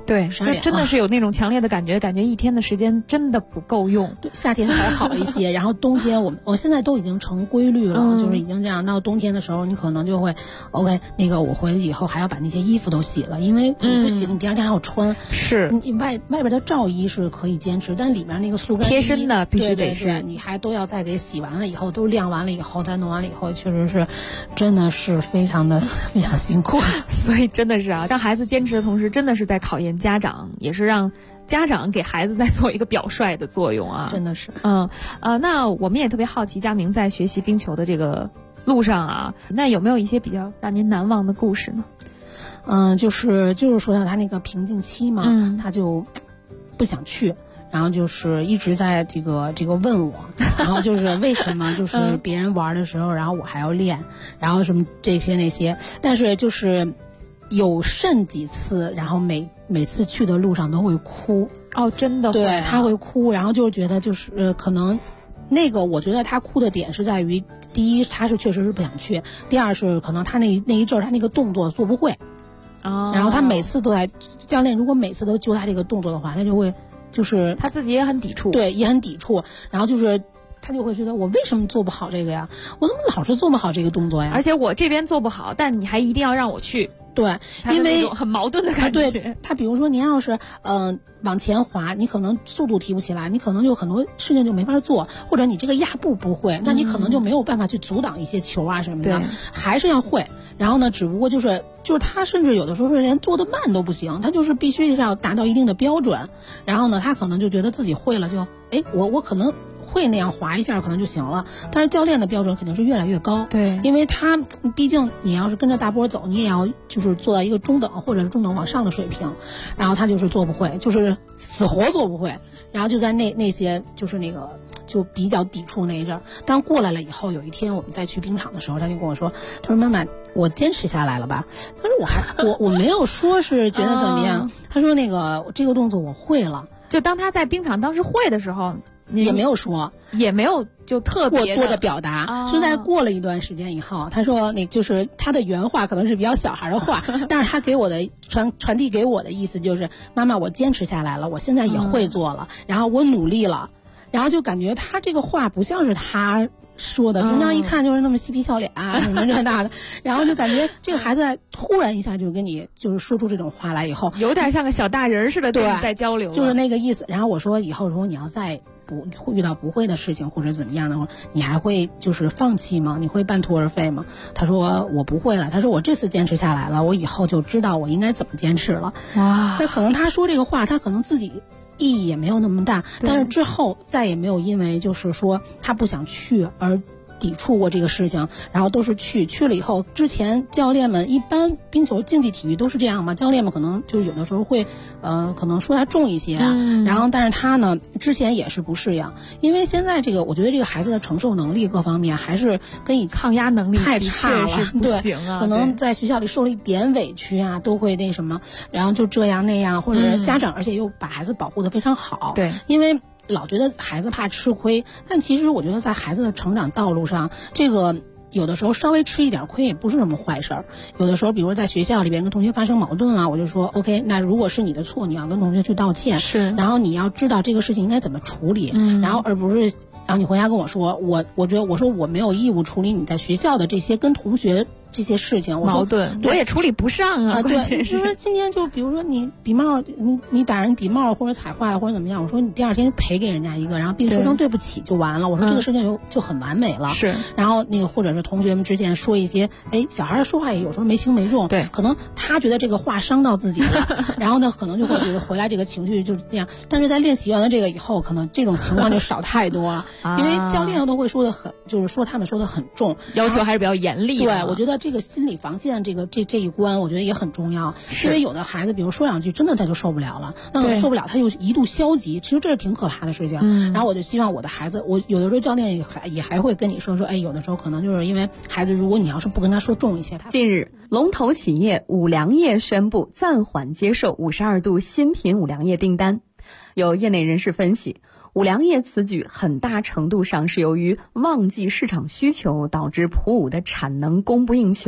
[SPEAKER 19] 对，就真的是有那种强烈的感觉一天的时间真的不够用。
[SPEAKER 20] 对，夏天还好一些，然后冬天我现在都已经成规律了，就是已经这样。到冬天的时候，你可能就会 OK， 那个我回去以后还要把那些衣服都洗了，因为你不洗，你第二天还要穿。
[SPEAKER 19] 是，
[SPEAKER 20] 你外边的罩衣是可以坚持，但里面那个速干衣
[SPEAKER 19] 贴身的必须得是，
[SPEAKER 20] 对，你还都要再给洗完了以后，都晾完了以后，再弄完了以后，确实是，真的是非常辛苦。
[SPEAKER 19] 所以真的是啊，让孩子坚持的同时，真的是在考验家长，也是让家长给孩子在做一个表率的作用啊。
[SPEAKER 20] 真的是，
[SPEAKER 19] 那我们也特别好奇，佳明在学习冰球的这个路上啊，那有没有一些比较让您难忘的故事呢？
[SPEAKER 20] 就是说到他那个瓶颈期嘛，他就不想去。然后就是一直在这个问我，然后就是为什么就是别人玩的时候，然后我还要练，然后什么这些那些，但是就是有甚几次，然后每次去的路上都会哭。
[SPEAKER 19] 哦，真的会、
[SPEAKER 20] 对，他会哭，然后就觉得就是可能。那个我觉得他哭的点是在于，第一他是确实是不想去，第二是可能他那一阵儿他那个动作做不会，然后他每次都在教练如果每次都揪他这个动作的话，他就会就是
[SPEAKER 19] 他自己也很抵触，
[SPEAKER 20] 对，也很抵触，然后就是他就会觉得我为什么做不好这个呀？我怎么老是做不好这个动作呀？
[SPEAKER 19] 而且我这边做不好，但你还一定要让我去。
[SPEAKER 20] 对，因为
[SPEAKER 19] 很矛盾的感觉。
[SPEAKER 20] 对，他比如说您要是往前滑，你可能速度提不起来，你可能就很多事情就没法做，或者你这个压步不会，那你可能就没有办法去阻挡一些球啊什么的，还是要会。然后呢，只不过就是他甚至有的时候是连做的慢都不行，他就是必须是要达到一定的标准。然后呢，他可能就觉得自己会了，就我可能会那样滑一下可能就行了，但是教练的标准肯定是越来越高。
[SPEAKER 19] 对，
[SPEAKER 20] 因为他毕竟你要是跟着大波走，你也要就是做到一个中等或者是中等往上的水平，然后他就是做不会，就是死活做不会，然后就在那些就是那个就比较抵触那一阵儿。但过来了以后，有一天我们再去冰场的时候，他就跟我说，他说妈妈，我坚持下来了吧？他说我没有说是觉得怎么样，他说那个这个动作我会了。
[SPEAKER 19] 就当他在冰场当时会的时候。
[SPEAKER 20] 也没有说，
[SPEAKER 19] 也没有就特别
[SPEAKER 20] 过多的表达，是在过了一段时间以后，他说那就是他的原话可能是比较小孩的话，但是他给我的传递给我的意思就是，妈妈，我坚持下来了，我现在也会做了，然后我努力了，然后就感觉他这个话不像是他说的，平常一看就是那么嬉皮笑脸啊，什么这那的，然后就感觉这个孩子突然一下就跟你就是说出这种话来以后，
[SPEAKER 19] 有点像个小大人似的跟你在交流，
[SPEAKER 20] 就是那个意思。然后我说以后如果你要再会遇到不会的事情或者怎么样的话，你还会就是放弃吗？你会半途而废吗？他说我不会了，他说我这次坚持下来了，我以后就知道我应该怎么坚持了。
[SPEAKER 19] 哇，
[SPEAKER 20] 那可能他说这个话，他可能自己意义也没有那么大，但是之后再也没有因为就是说他不想去而抵触过这个事情，然后都是去了以后，之前教练们一般冰球竞技体育都是这样嘛，教练们可能就有的时候会可能说他重一些啊，然后但是他呢之前也是不适应，因为现在这个我觉得这个孩子的承受能力各方面还是跟以
[SPEAKER 19] 抗压能力
[SPEAKER 20] 太差了，
[SPEAKER 19] 对，
[SPEAKER 20] 可能在学校里受了一点委屈啊，都会那什么，然后就这样那样，或者是家长而且又把孩子保护得非常好，
[SPEAKER 19] 对，
[SPEAKER 20] 因为老觉得孩子怕吃亏，但其实我觉得在孩子的成长道路上，这个有的时候稍微吃一点亏也不是什么坏事儿。有的时候，比如在学校里边跟同学发生矛盾啊，我就说 OK， 那如果是你的错，你要跟同学去道歉，
[SPEAKER 19] 是，
[SPEAKER 20] 然后你要知道这个事情应该怎么处理，然后而不是然后你回家跟我说，我觉得我说我没有义务处理你在学校的这些跟同学这些事情，
[SPEAKER 19] 矛盾我也处理不上啊。
[SPEAKER 20] 对，就是今天就比如说你笔帽，你把人笔帽或者踩坏了或者怎么样，我说你第二天赔给人家一个，然后并说声对不起就完了。我说这个事情就很完美了。
[SPEAKER 19] 是，
[SPEAKER 20] 然后那个或者是同学们之间说一些，小孩说话也有时候没轻没重，
[SPEAKER 19] 对，
[SPEAKER 20] 可能他觉得这个话伤到自己了，然后呢可能就会觉得回来这个情绪就这样。但是在练习完了这个以后，可能这种情况就少太多了，因为教练都会说的很，就是说他们说的很重，
[SPEAKER 19] 要求还是比较严厉的。
[SPEAKER 20] 对，我觉得这个心理防线这一关，我觉得也很重要。因为有的孩子，比如说两句，真的他就受不了了，那受不了他又一度消极，其实这是挺可怕的事情。然后我就希望我的孩子，我有的时候教练也还会跟你说，有的时候可能就是因为孩子，如果你要是不跟他说重一些，他
[SPEAKER 1] 近日，龙头企业五粮液宣布暂缓接受52度新品五粮液订单。有业内人士分析，五粮液此举很大程度上是由于旺季市场需求导致普五的产能供不应求。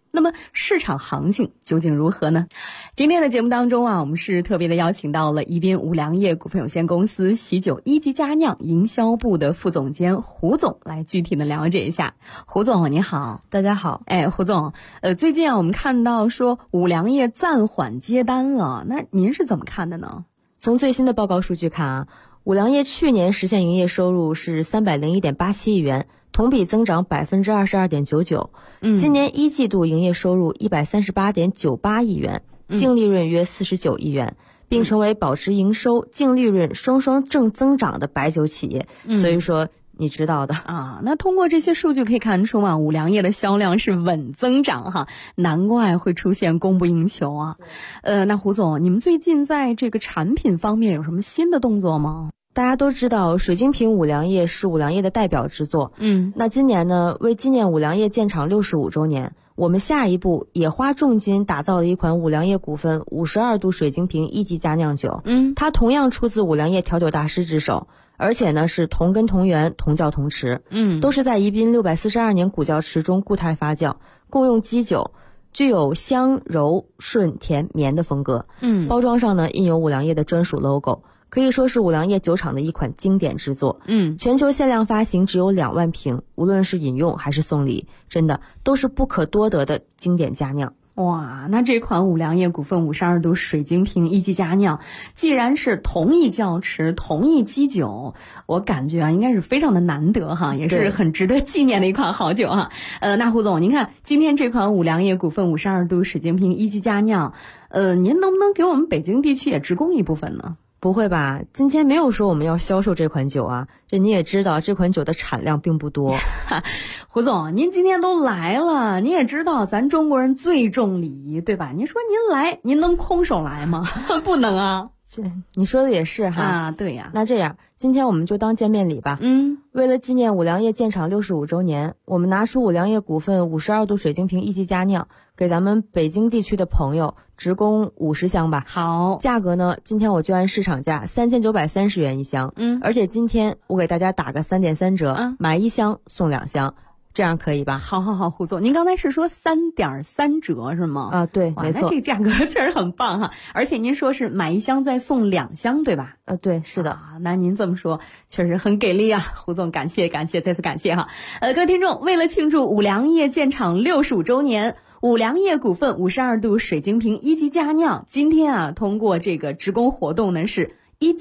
[SPEAKER 1] 那么市场行情究竟如何呢？今天的节目当中啊，我们是特别的邀请到了宜宾五粮液股份有限公司喜酒一级佳酿营销部的副总监胡总来具体的了解一下。胡总你好。
[SPEAKER 2] 大家好。
[SPEAKER 1] 胡总，最近啊我们看到说五粮液暂缓接单了，那您是怎么看的呢？
[SPEAKER 2] 从最新的报告数据看啊，五粮液去年实现营业收入是301.87亿元，同比增长22.99%。今年一季度营业收入138.98亿元，净利润约49亿元，并成为保持营收、净利润双双正增长的白酒企业。所以说你知道的
[SPEAKER 1] 啊。那通过这些数据可以看出啊，五粮液的销量是稳增长哈，难怪会出现供不应求啊。那胡总，你们最近在这个产品方面有什么新的动作吗？
[SPEAKER 2] 大家都知道水晶瓶五粮液是五粮液的代表之作。那今年呢，为纪念五粮液建厂65周年，我们下一步也花重金打造了一款五粮液股份52度水晶瓶一级佳酿酒。它同样出自五粮液调酒大师之手，而且呢是同根同源同窖同池，都是在宜宾642年古窖池中固态发酵，共用基酒，具有香柔顺甜绵的风格。包装上呢印有五粮液的专属 logo， 可以说是五粮液酒厂的一款经典之作。全球限量发行只有2万瓶，无论是饮用还是送礼，真的都是不可多得的经典佳酿。
[SPEAKER 1] 哇，那这款五粮液股份52度水晶瓶一级佳酿，既然是同一窖池同一基酒，我感觉啊应该是非常的难得哈，也是很值得纪念的一款好酒哈。那胡总，您看今天这款五粮液股份52度水晶瓶一级佳酿，您能不能给我们北京地区也直供一部分呢？
[SPEAKER 2] 不会吧，今天没有说我们要销售这款酒啊，这你也知道这款酒的产量并不多。
[SPEAKER 1] 胡总，您今天都来了，您也知道咱中国人最重礼仪，对吧？您说您来，您能空手来吗？不能啊。
[SPEAKER 2] 这你说的也是哈。
[SPEAKER 1] 啊，对呀。
[SPEAKER 2] 那这样，今天我们就当见面礼吧。为了纪念五粮液建厂65周年，我们拿出五粮液股份52度水晶瓶一级佳酿，给咱们北京地区的朋友直供50箱吧。
[SPEAKER 1] 好，
[SPEAKER 2] 价格呢，今天我就按市场价3930元一箱。而且今天我给大家打个3.3折，买1箱送2箱。这样可以吧？
[SPEAKER 1] 好，胡总，您刚才是说3.3折是吗？
[SPEAKER 2] 啊，对，没错。
[SPEAKER 1] 那这个价格确实很棒哈，而且您说是买1箱再送2箱，对吧？
[SPEAKER 2] 对，是的。
[SPEAKER 1] 那您这么说确实很给力啊，胡总，感谢，再次感谢哈。各位听众，为了庆祝五粮液建厂65周年，五粮液股份52度水晶瓶一级佳酿，今天啊通过这个直供活动呢是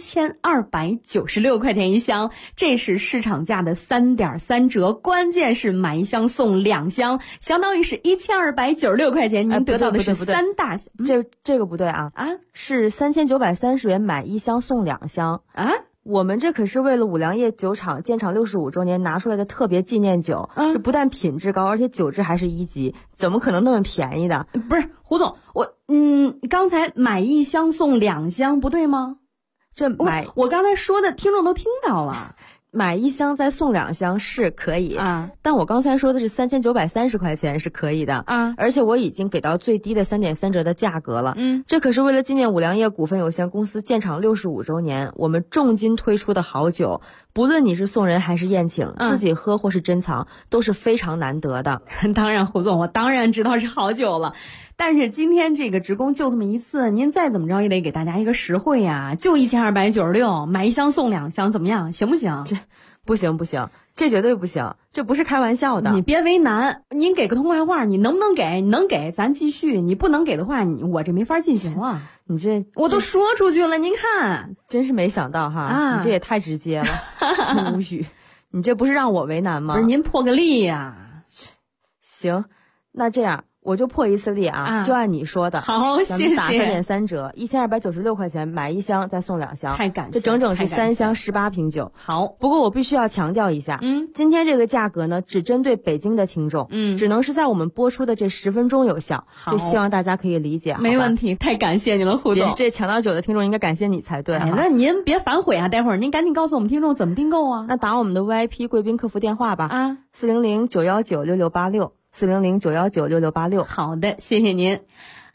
[SPEAKER 1] 1296块钱一箱，这是市场价的3.3折，关键是买1箱送2箱，相当于是1296块钱，您得到的是3大箱。
[SPEAKER 2] 这个不对啊，是3930元买1箱送2箱啊。我们这可是为了五粮液酒厂建厂65周年拿出来的特别纪念酒，这不但品质高，而且酒质还是1级，怎么可能那么便宜的？
[SPEAKER 1] 不是，胡总，刚才买1箱送2箱不对吗？我刚才说的听众都听到了，
[SPEAKER 2] 买1箱再送2箱是可以啊，但我刚才说的是3930块钱是可以的啊，而且我已经给到最低的3.3折的价格了。这可是为了纪念五粮液股份有限公司建厂65周年，我们重金推出的好酒，不论你是送人还是宴请，自己喝或是珍藏，都是非常难得的。
[SPEAKER 1] 当然，胡总，我当然知道是好酒了，但是今天这个直供就这么一次，您再怎么着也得给大家一个实惠呀，就1296，买1箱送2箱，怎么样？行不行？
[SPEAKER 2] 这不行，这绝对不行，这不是开玩笑的。
[SPEAKER 1] 你别为难，您给个痛快话，你能不能给？你能给咱继续，你不能给的话，我这没法进行了。
[SPEAKER 2] 你这
[SPEAKER 1] 我都说出去了，您看，
[SPEAKER 2] 真是没想到哈，你这也太直接了，无语。你这不是让我为难吗？
[SPEAKER 1] 不是，您破个例呀。
[SPEAKER 2] 行，那这样我就破一次例啊，就按你说的。
[SPEAKER 1] 好，
[SPEAKER 2] 咱们打3.3折，1296块钱买1箱再送2箱，
[SPEAKER 1] 太感谢，
[SPEAKER 2] 这整整是3箱18瓶酒。
[SPEAKER 1] 好，
[SPEAKER 2] 不过我必须要强调一下，今天这个价格呢，只针对北京的听众，只能是在我们播出的这10分钟有效，就希望大家可以理解。
[SPEAKER 1] 没问题，太感谢你了，胡总。
[SPEAKER 2] 这抢到酒的听众应该感谢你才对。
[SPEAKER 1] 那您别反悔啊，待会儿您赶紧告诉我们听众怎么订购啊。
[SPEAKER 2] 那打我们的 VIP 贵宾客服电话吧，400-919-6686。400-919-6686。
[SPEAKER 1] 好的，谢谢您。好。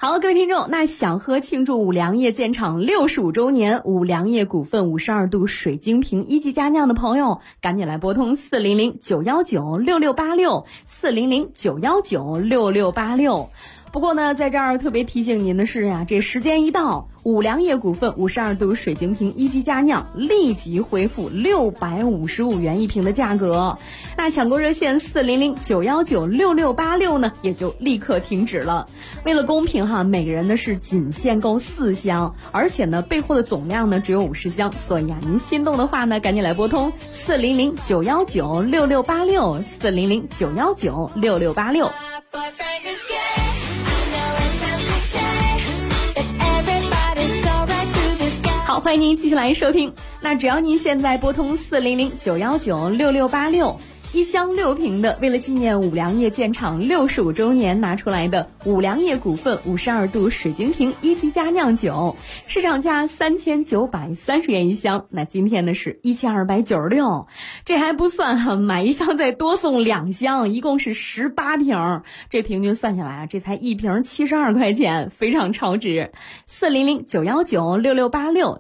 [SPEAKER 1] 好，各位听众，那想喝庆祝五粮液建厂65周年五粮液股份52度水晶瓶一级佳酿的朋友，赶紧来拨通400-919-6686 400-919-6686。不过呢，在这儿特别提醒您的是呀，这时间一到，五粮液股份52度水晶瓶一级佳酿立即恢复655元一瓶的价格。那抢购热线400-919-6686呢，也就立刻停止了。为了公平哈，每个人呢是仅限购4箱，而且呢备货的总量呢只有50箱，所以啊，您心动的话呢，赶紧来拨通400-919-6686 400-919-6686。好，欢迎您继续来收听。那只要您现在拨通400-919-6686，一箱6瓶的，为了纪念五粮液建厂65周年拿出来的五粮液股份52度水晶瓶一级佳酿酒，市场价3930元一箱，那今天呢是1296，这还不算哈，买一箱再多送2箱，一共是18瓶，这平均算下来啊，这才一瓶72块钱，非常超值。400-919-6686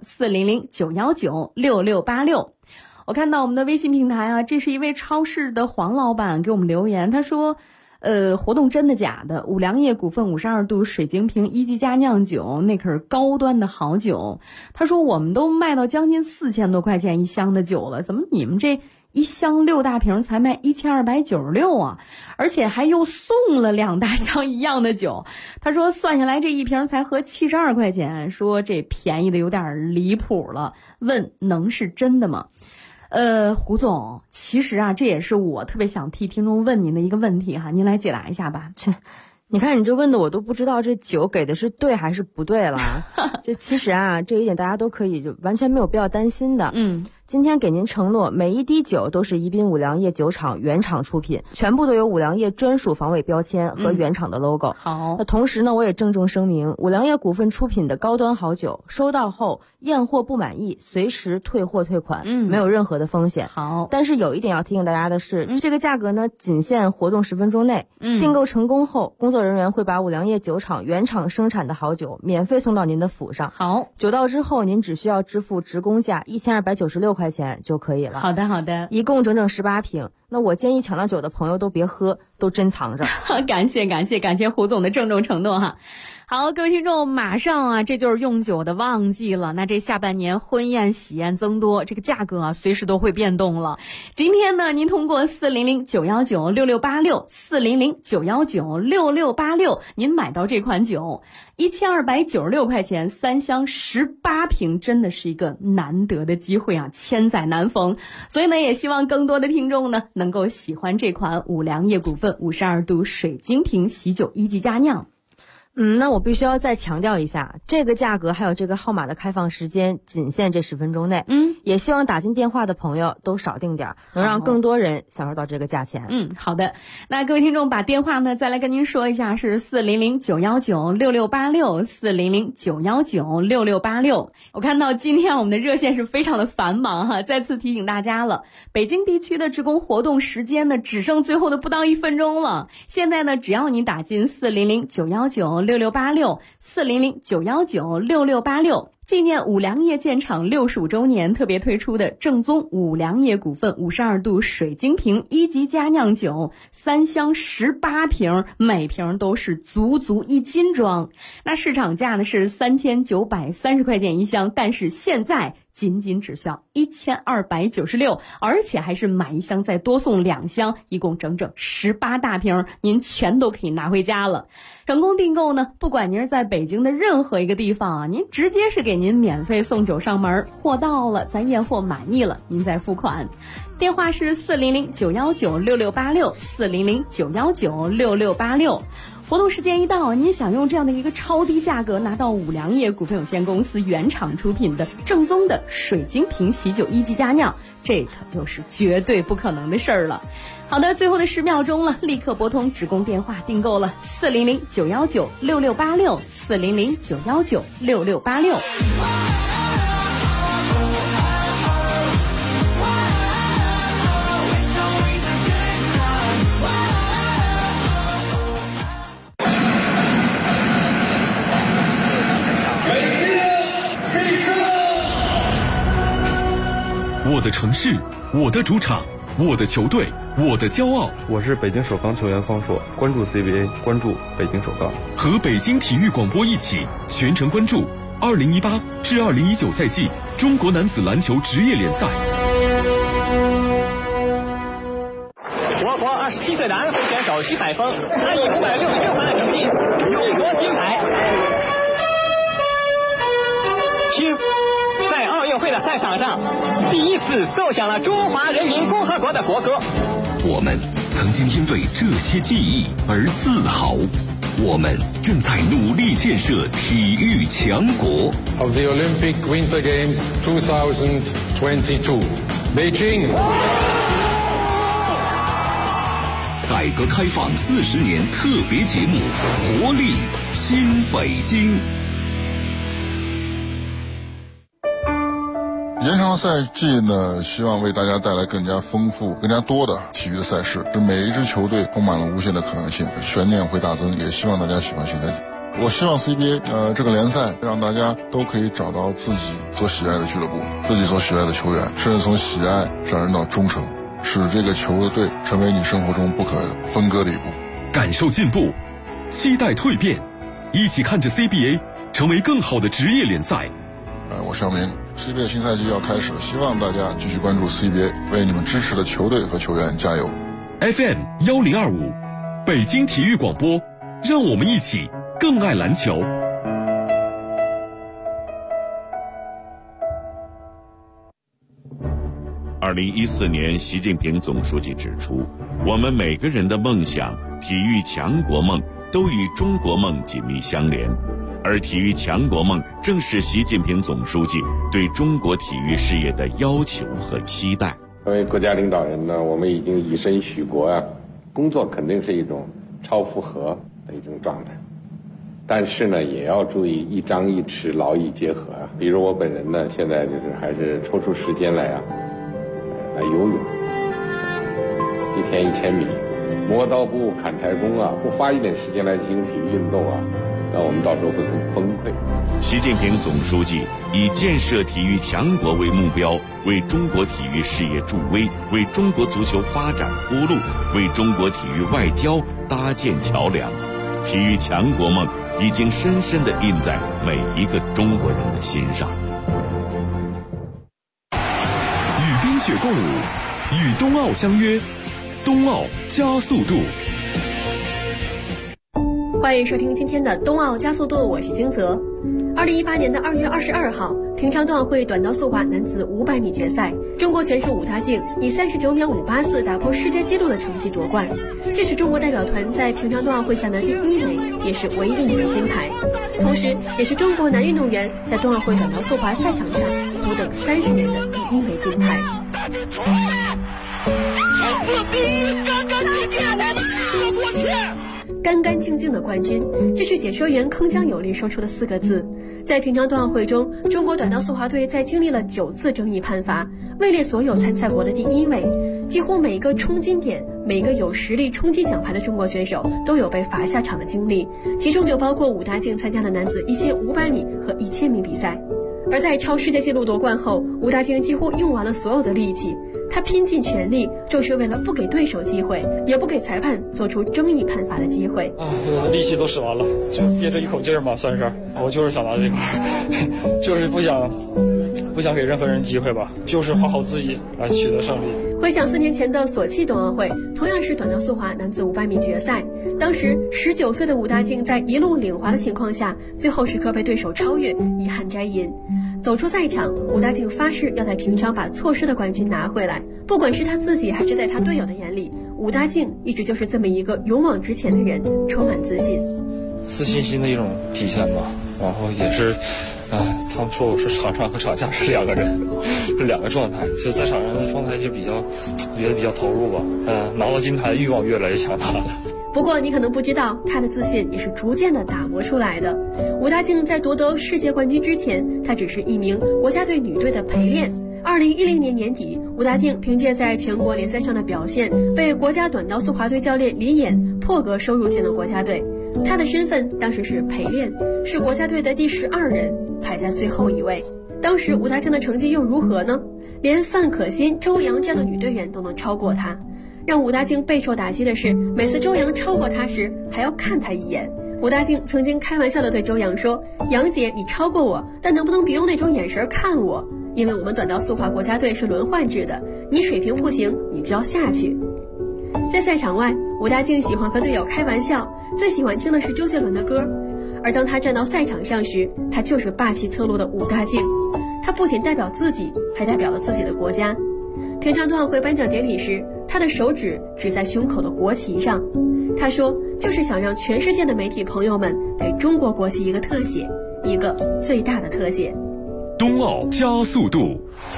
[SPEAKER 1] 400-919-6686。我看到我们的微信平台啊，这是一位超市的黄老板给我们留言，他说活动真的假的？五粮液股份52度水晶瓶一级佳酿酒，那可是高端的好酒。他说我们都卖到将近4000多块钱一箱的酒了，怎么你们这一箱6大瓶才卖1296啊？而且还又送了2大箱一样的酒。他说算下来这一瓶才合72块钱，说这便宜的有点离谱了，问能是真的吗？胡总，其实啊，这也是我特别想替听众问您的一个问题哈，您来解答一下吧。
[SPEAKER 2] 你看你这问的我都不知道这酒给的是对还是不对了。这其实啊，这一点大家都可以就完全没有必要担心的。今天给您承诺，每一滴酒都是宜宾五粮液酒厂原厂出品，全部都有五粮液专属防伪标签和原厂的 logo。
[SPEAKER 1] 好，
[SPEAKER 2] 那同时呢，我也郑重声明，五粮液股份出品的高端好酒，收到后验货不满意，随时退货退款，没有任何的风险。
[SPEAKER 1] 好，
[SPEAKER 2] 但是有一点要提醒大家的是，这个价格呢，仅限活动10分钟内。订购成功后，工作人员会把五粮液酒厂原厂生产的好酒免费送到您的府上。
[SPEAKER 1] 好，
[SPEAKER 2] 酒到之后，您只需要支付职工价1296块钱就可以了。
[SPEAKER 1] 好的，好的，
[SPEAKER 2] 一共整整18瓶。那我建议抢到酒的朋友都别喝，都珍藏着。
[SPEAKER 1] 感谢胡总的郑重承诺哈。好，各位听众，马上啊，这就是用酒的旺季了。那这下半年婚宴喜宴增多，这个价格啊，随时都会变动了。今天呢，您通过400-919-6686 400-919-6686，您买到这款酒1296块钱，3箱18瓶，真的是一个难得的机会啊，千载难逢。所以呢，也希望更多的听众呢，能够喜欢这款五粮液股份52度水晶瓶喜酒一级佳酿。
[SPEAKER 2] 那我必须要再强调一下，这个价格还有这个号码的开放时间仅限这10分钟内。也希望打进电话的朋友都少订点，能让更多人享受到这个价钱。
[SPEAKER 1] 好的。那各位听众把电话呢再来跟您说一下，是400-919-6686 400-919-6686。我看到今天我们的热线是非常的繁忙哈，再次提醒大家了，北京地区的职工活动时间呢只剩最后的不到1分钟了。现在呢，只要你打进400-919-6686 400-919-6686，纪念五粮液建厂65周年特别推出的正宗五粮液股份52度水晶瓶一级佳酿酒，3箱18瓶，每瓶都是足1斤装。那市场价呢是3930块钱一箱，但是现在仅只需要1296，而且还是买一箱再多送2箱，一共整整18大瓶，您全都可以拿回家了。成功订购呢，不管您是在北京的任何一个地方啊，您直接是给您免费送酒上门，货到了咱验货满意了，您再付款。电话是400-919-6686 400-919-6686。活动时间一到，您想用这样的一个超低价格拿到五粮液股份有限公司原厂出品的正宗的水晶瓶喜酒一级佳酿，这可就是绝对不可能的事儿了。好的，最后的10秒钟了，立刻拨通职工电话订购了400-919-6686 400-919-6686。
[SPEAKER 7] 我的城市，我的主场，我的球队，我的骄傲。
[SPEAKER 21] 我是北京首钢球员方硕，关注 CBA， 关注北京首钢，
[SPEAKER 7] 和北京体育广播一起全程关注2018至2019赛季中国男子篮球职业联赛。
[SPEAKER 8] 我国27岁的安徽选手徐海峰，他以566分的成绩勇夺金牌。听，在奥运会的赛场上，第一次奏响了中华人民共和国的国歌。
[SPEAKER 7] 我们曾经因为这些记忆而自豪，我们正在努力建设体育强国。
[SPEAKER 9] Of the Olympic Winter Games 2022, Beijing。
[SPEAKER 7] 改革开放40年特别节目，活力新北京。
[SPEAKER 22] 延长赛季呢，希望为大家带来更加丰富、更加多的体育的赛事，使每一支球队充满了无限的可能性，悬念会大增。也希望大家喜欢新赛季。我希望 CBA 这个联赛让大家都可以找到自己所喜爱的俱乐部，自己所喜爱的球员，甚至从喜爱上升到忠诚，使这个球队成为你生活中不可分割的一部分。
[SPEAKER 7] 感受进步，期待蜕变，一起看着 CBA 成为更好的职业联赛。
[SPEAKER 22] 我肖明。CBA 新赛季要开始，希望大家继续关注 CBA， 为你们支持的球队和球员加油。
[SPEAKER 7] FM 1025，北京体育广播，让我们一起更爱篮球。2014年，习近平总书记指出，我们每个人的梦想、体育强国梦都与中国梦紧密相连。而体育强国梦正是习近平总书记对中国体育事业的要求和期待。
[SPEAKER 23] 作为国家领导人呢，我们已经以身许国啊，工作肯定是一种超负荷的一种状态，但是呢，也要注意一张一弛，劳逸结合啊。比如我本人呢，现在就是还是抽出时间来游泳，1天1000米，磨刀不误砍柴工啊，不花一点时间来进行体育运动啊，那我们到时候会很崩溃。
[SPEAKER 7] 习近平总书记以建设体育强国为目标，为中国体育事业助威，为中国足球发展铺路，为中国体育外交搭建桥梁。体育强国梦已经深深地印在每一个中国人的心上。与冰雪共舞，与冬奥相约，冬奥加速度。
[SPEAKER 24] 欢迎收听今天的冬奥加速度，我是金泽。2018年的2月22号，平昌冬奥会短道速滑男子500米决赛，中国选手武大靖以39秒584打破世界纪录的成绩夺冠，这是中国代表团在平昌冬奥会上的第1枚，也是唯一1枚金牌，同时也是中国男运动员在冬奥会短道速滑赛场上苦等30年的第1枚金牌。干干净净的冠军，这是解说员铿锵有力说出的4个字。在平昌冬奥会中，中国短道速滑队在经历了9次争议判罚，位列所有参赛国的第1位。几乎每个冲金点，每个有实力冲击奖牌的中国选手都有被罚下场的经历，其中就包括武大靖参加的男子1500米和1000米比赛。而在超世界纪录夺冠后，武大靖几乎用完了所有的力气，他拼尽全力，就是为了不给对手机会，也不给裁判做出争议判罚的机会。
[SPEAKER 25] 力气都使完了，就憋着一口劲儿嘛，算是。我就是想拿这个，就是不想给任何人机会吧，就是花好自己来取得胜利。
[SPEAKER 24] 回想4年前的索契冬奥会，同样是短道速滑男子500米决赛，当时19岁的武大靖在一路领滑的情况下，最后时刻被对手超越，遗憾摘银。走出赛场，武大靖发誓要在平昌把错失的冠军拿回来，不管是他自己还是在他队友的眼里，武大靖一直就是这么一个勇往直前的人，充满自信。
[SPEAKER 25] 自信心的一种体现吧，然后也是他们说我是场上和场下是2个人，是2个状态，就在场上的状态就觉得比较投入吧，拿到金牌的欲望越来越强大了。
[SPEAKER 24] 不过你可能不知道，他的自信也是逐渐的打磨出来的。武大靖在夺得世界冠军之前，他只是一名国家队女队的陪练。2010年年底，武大靖凭借在全国联赛上的表现，被国家短道速滑队教练李琰破格收入进了国家队。他的身份当时是陪练，是国家队的第12人，排在最后一位。 当时武大靖的成绩又如何呢？连范可新、周洋这样的女队员都能超过他。让武大靖备受打击的是，每次周洋超过他时还要看他一眼。武大靖曾经开玩笑地对周洋说：“杨姐，你超过我，但能不能别用那种眼神看我？因为我们短道速滑国家队是轮换制的，你水平不行，你就要下去。”在赛场外，武大靖喜欢和队友开玩笑，最喜欢听的是周杰伦的歌。而当他站到赛场上时，他就是霸气侧漏的武大靖。他不仅代表自己，还代表了自己的国家。平昌冬奥会颁奖典礼时，他的手指指在胸口的国旗上，他说就是想让全世界的媒体朋友们给中国国旗一个特写，一个最大的特写。
[SPEAKER 5] 冬奥加速度。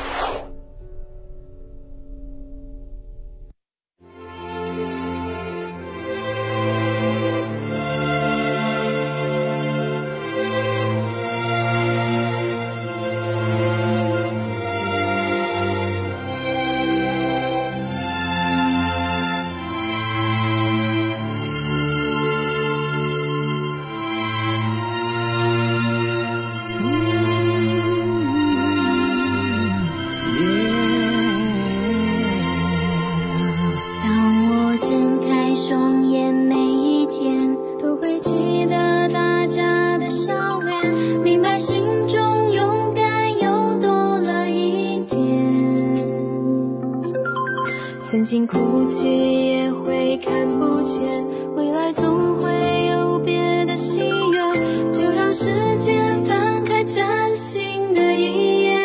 [SPEAKER 4] 曾经哭泣也会看不见，未来总会有别的心愿，就让时间翻开崭新的一页。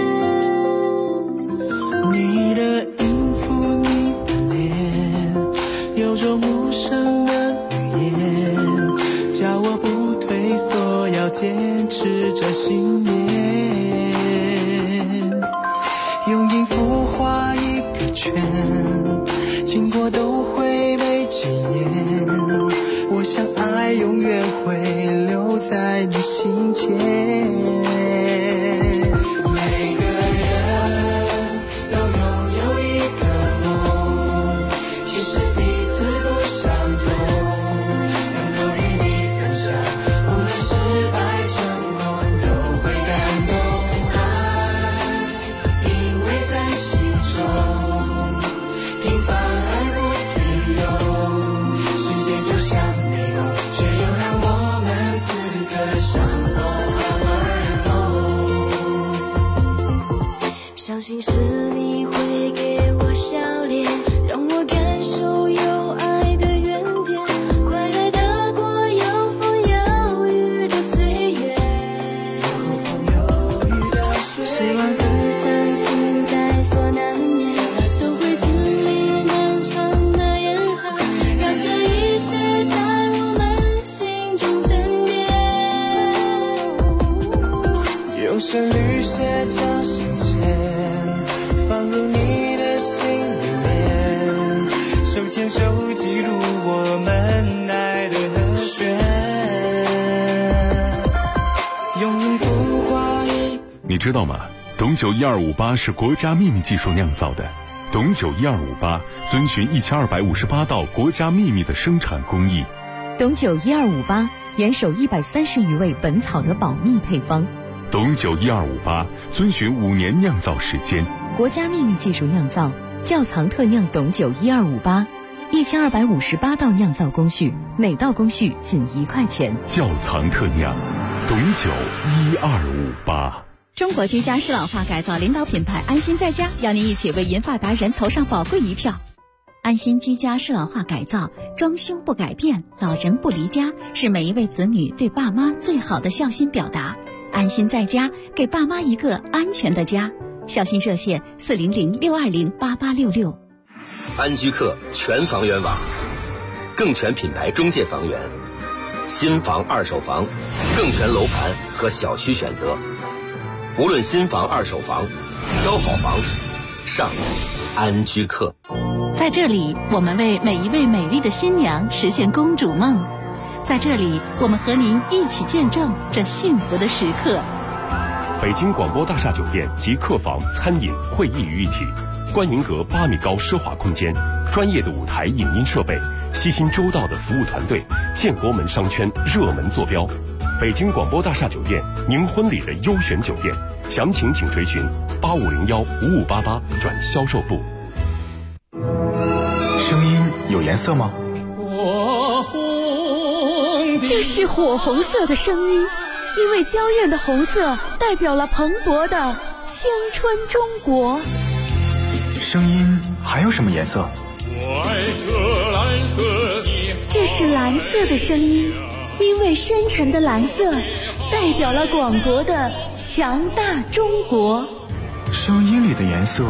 [SPEAKER 6] 你的音符，你的脸，有种无声的语言，叫我不退缩，要坚持着信念。用音符画一个圈，经过都会被纪念。我想爱永远会留在你心间。每个人都拥有一个梦，其实彼此不相同，能够与你分享，无论失败成功都会感动。爱因为在心中平凡而不平庸，时间就像迷宫，却又让我们此刻相逢而后。相信是你会给我笑脸，让我感受有爱的原点，快乐的过有风有雨的岁月，失望和伤心在所难免，都会经历漫长的严寒，让这一切在我们心中沉淀。用旋律写张信笺，放入你的心里面，手牵手记录我们爱的和弦，用音符画一。
[SPEAKER 5] 你知道吗？董酒1258是国家秘密技术酿造的。董酒1258遵循1258道国家秘密的生产工艺。
[SPEAKER 3] 董酒1258严守130余位本草的保密配方。
[SPEAKER 5] 董酒1258遵循5年酿造时间。
[SPEAKER 3] 国家秘密技术酿造，窖藏特酿董酒1258，1258道酿造工序，每道工序仅1块钱。
[SPEAKER 5] 窖藏特酿，董酒1258。
[SPEAKER 10] 中国居家适老化改造领导品牌安心在家邀您一起为银发达人投上宝贵一票。安心居家适老化改造，装修不改变，老人不离家，是每一位子女对爸妈最好的孝心表达。安心在家，给爸妈一个安全的家。孝心热线400-620-8866。
[SPEAKER 11] 安居客全房源网，更全品牌中介房源，新房二手房，更全楼盘和小区选择。无论新房二手房，挑好房上安居客。
[SPEAKER 10] 在这里，我们为每一位美丽的新娘实现公主梦。在这里，我们和您一起见证这幸福的时刻。
[SPEAKER 5] 北京广播大厦酒店集客房、餐饮、会议于一体，观云阁8米高奢华空间，专业的舞台影音设备，悉心周到的服务团队，建国门商圈热门坐标。北京广播大厦酒店，您婚礼的优选酒店， 详情请垂询8501-5588转销售部。
[SPEAKER 12] 声音有颜色吗？
[SPEAKER 13] 这是火红色的声音，因为娇艳的红色代表了蓬勃的青春中国。
[SPEAKER 12] 声音还有什么颜色？
[SPEAKER 13] 这是蓝色的声音，因为深沉的蓝色代表了广博的强大中国。
[SPEAKER 12] 声音里的颜色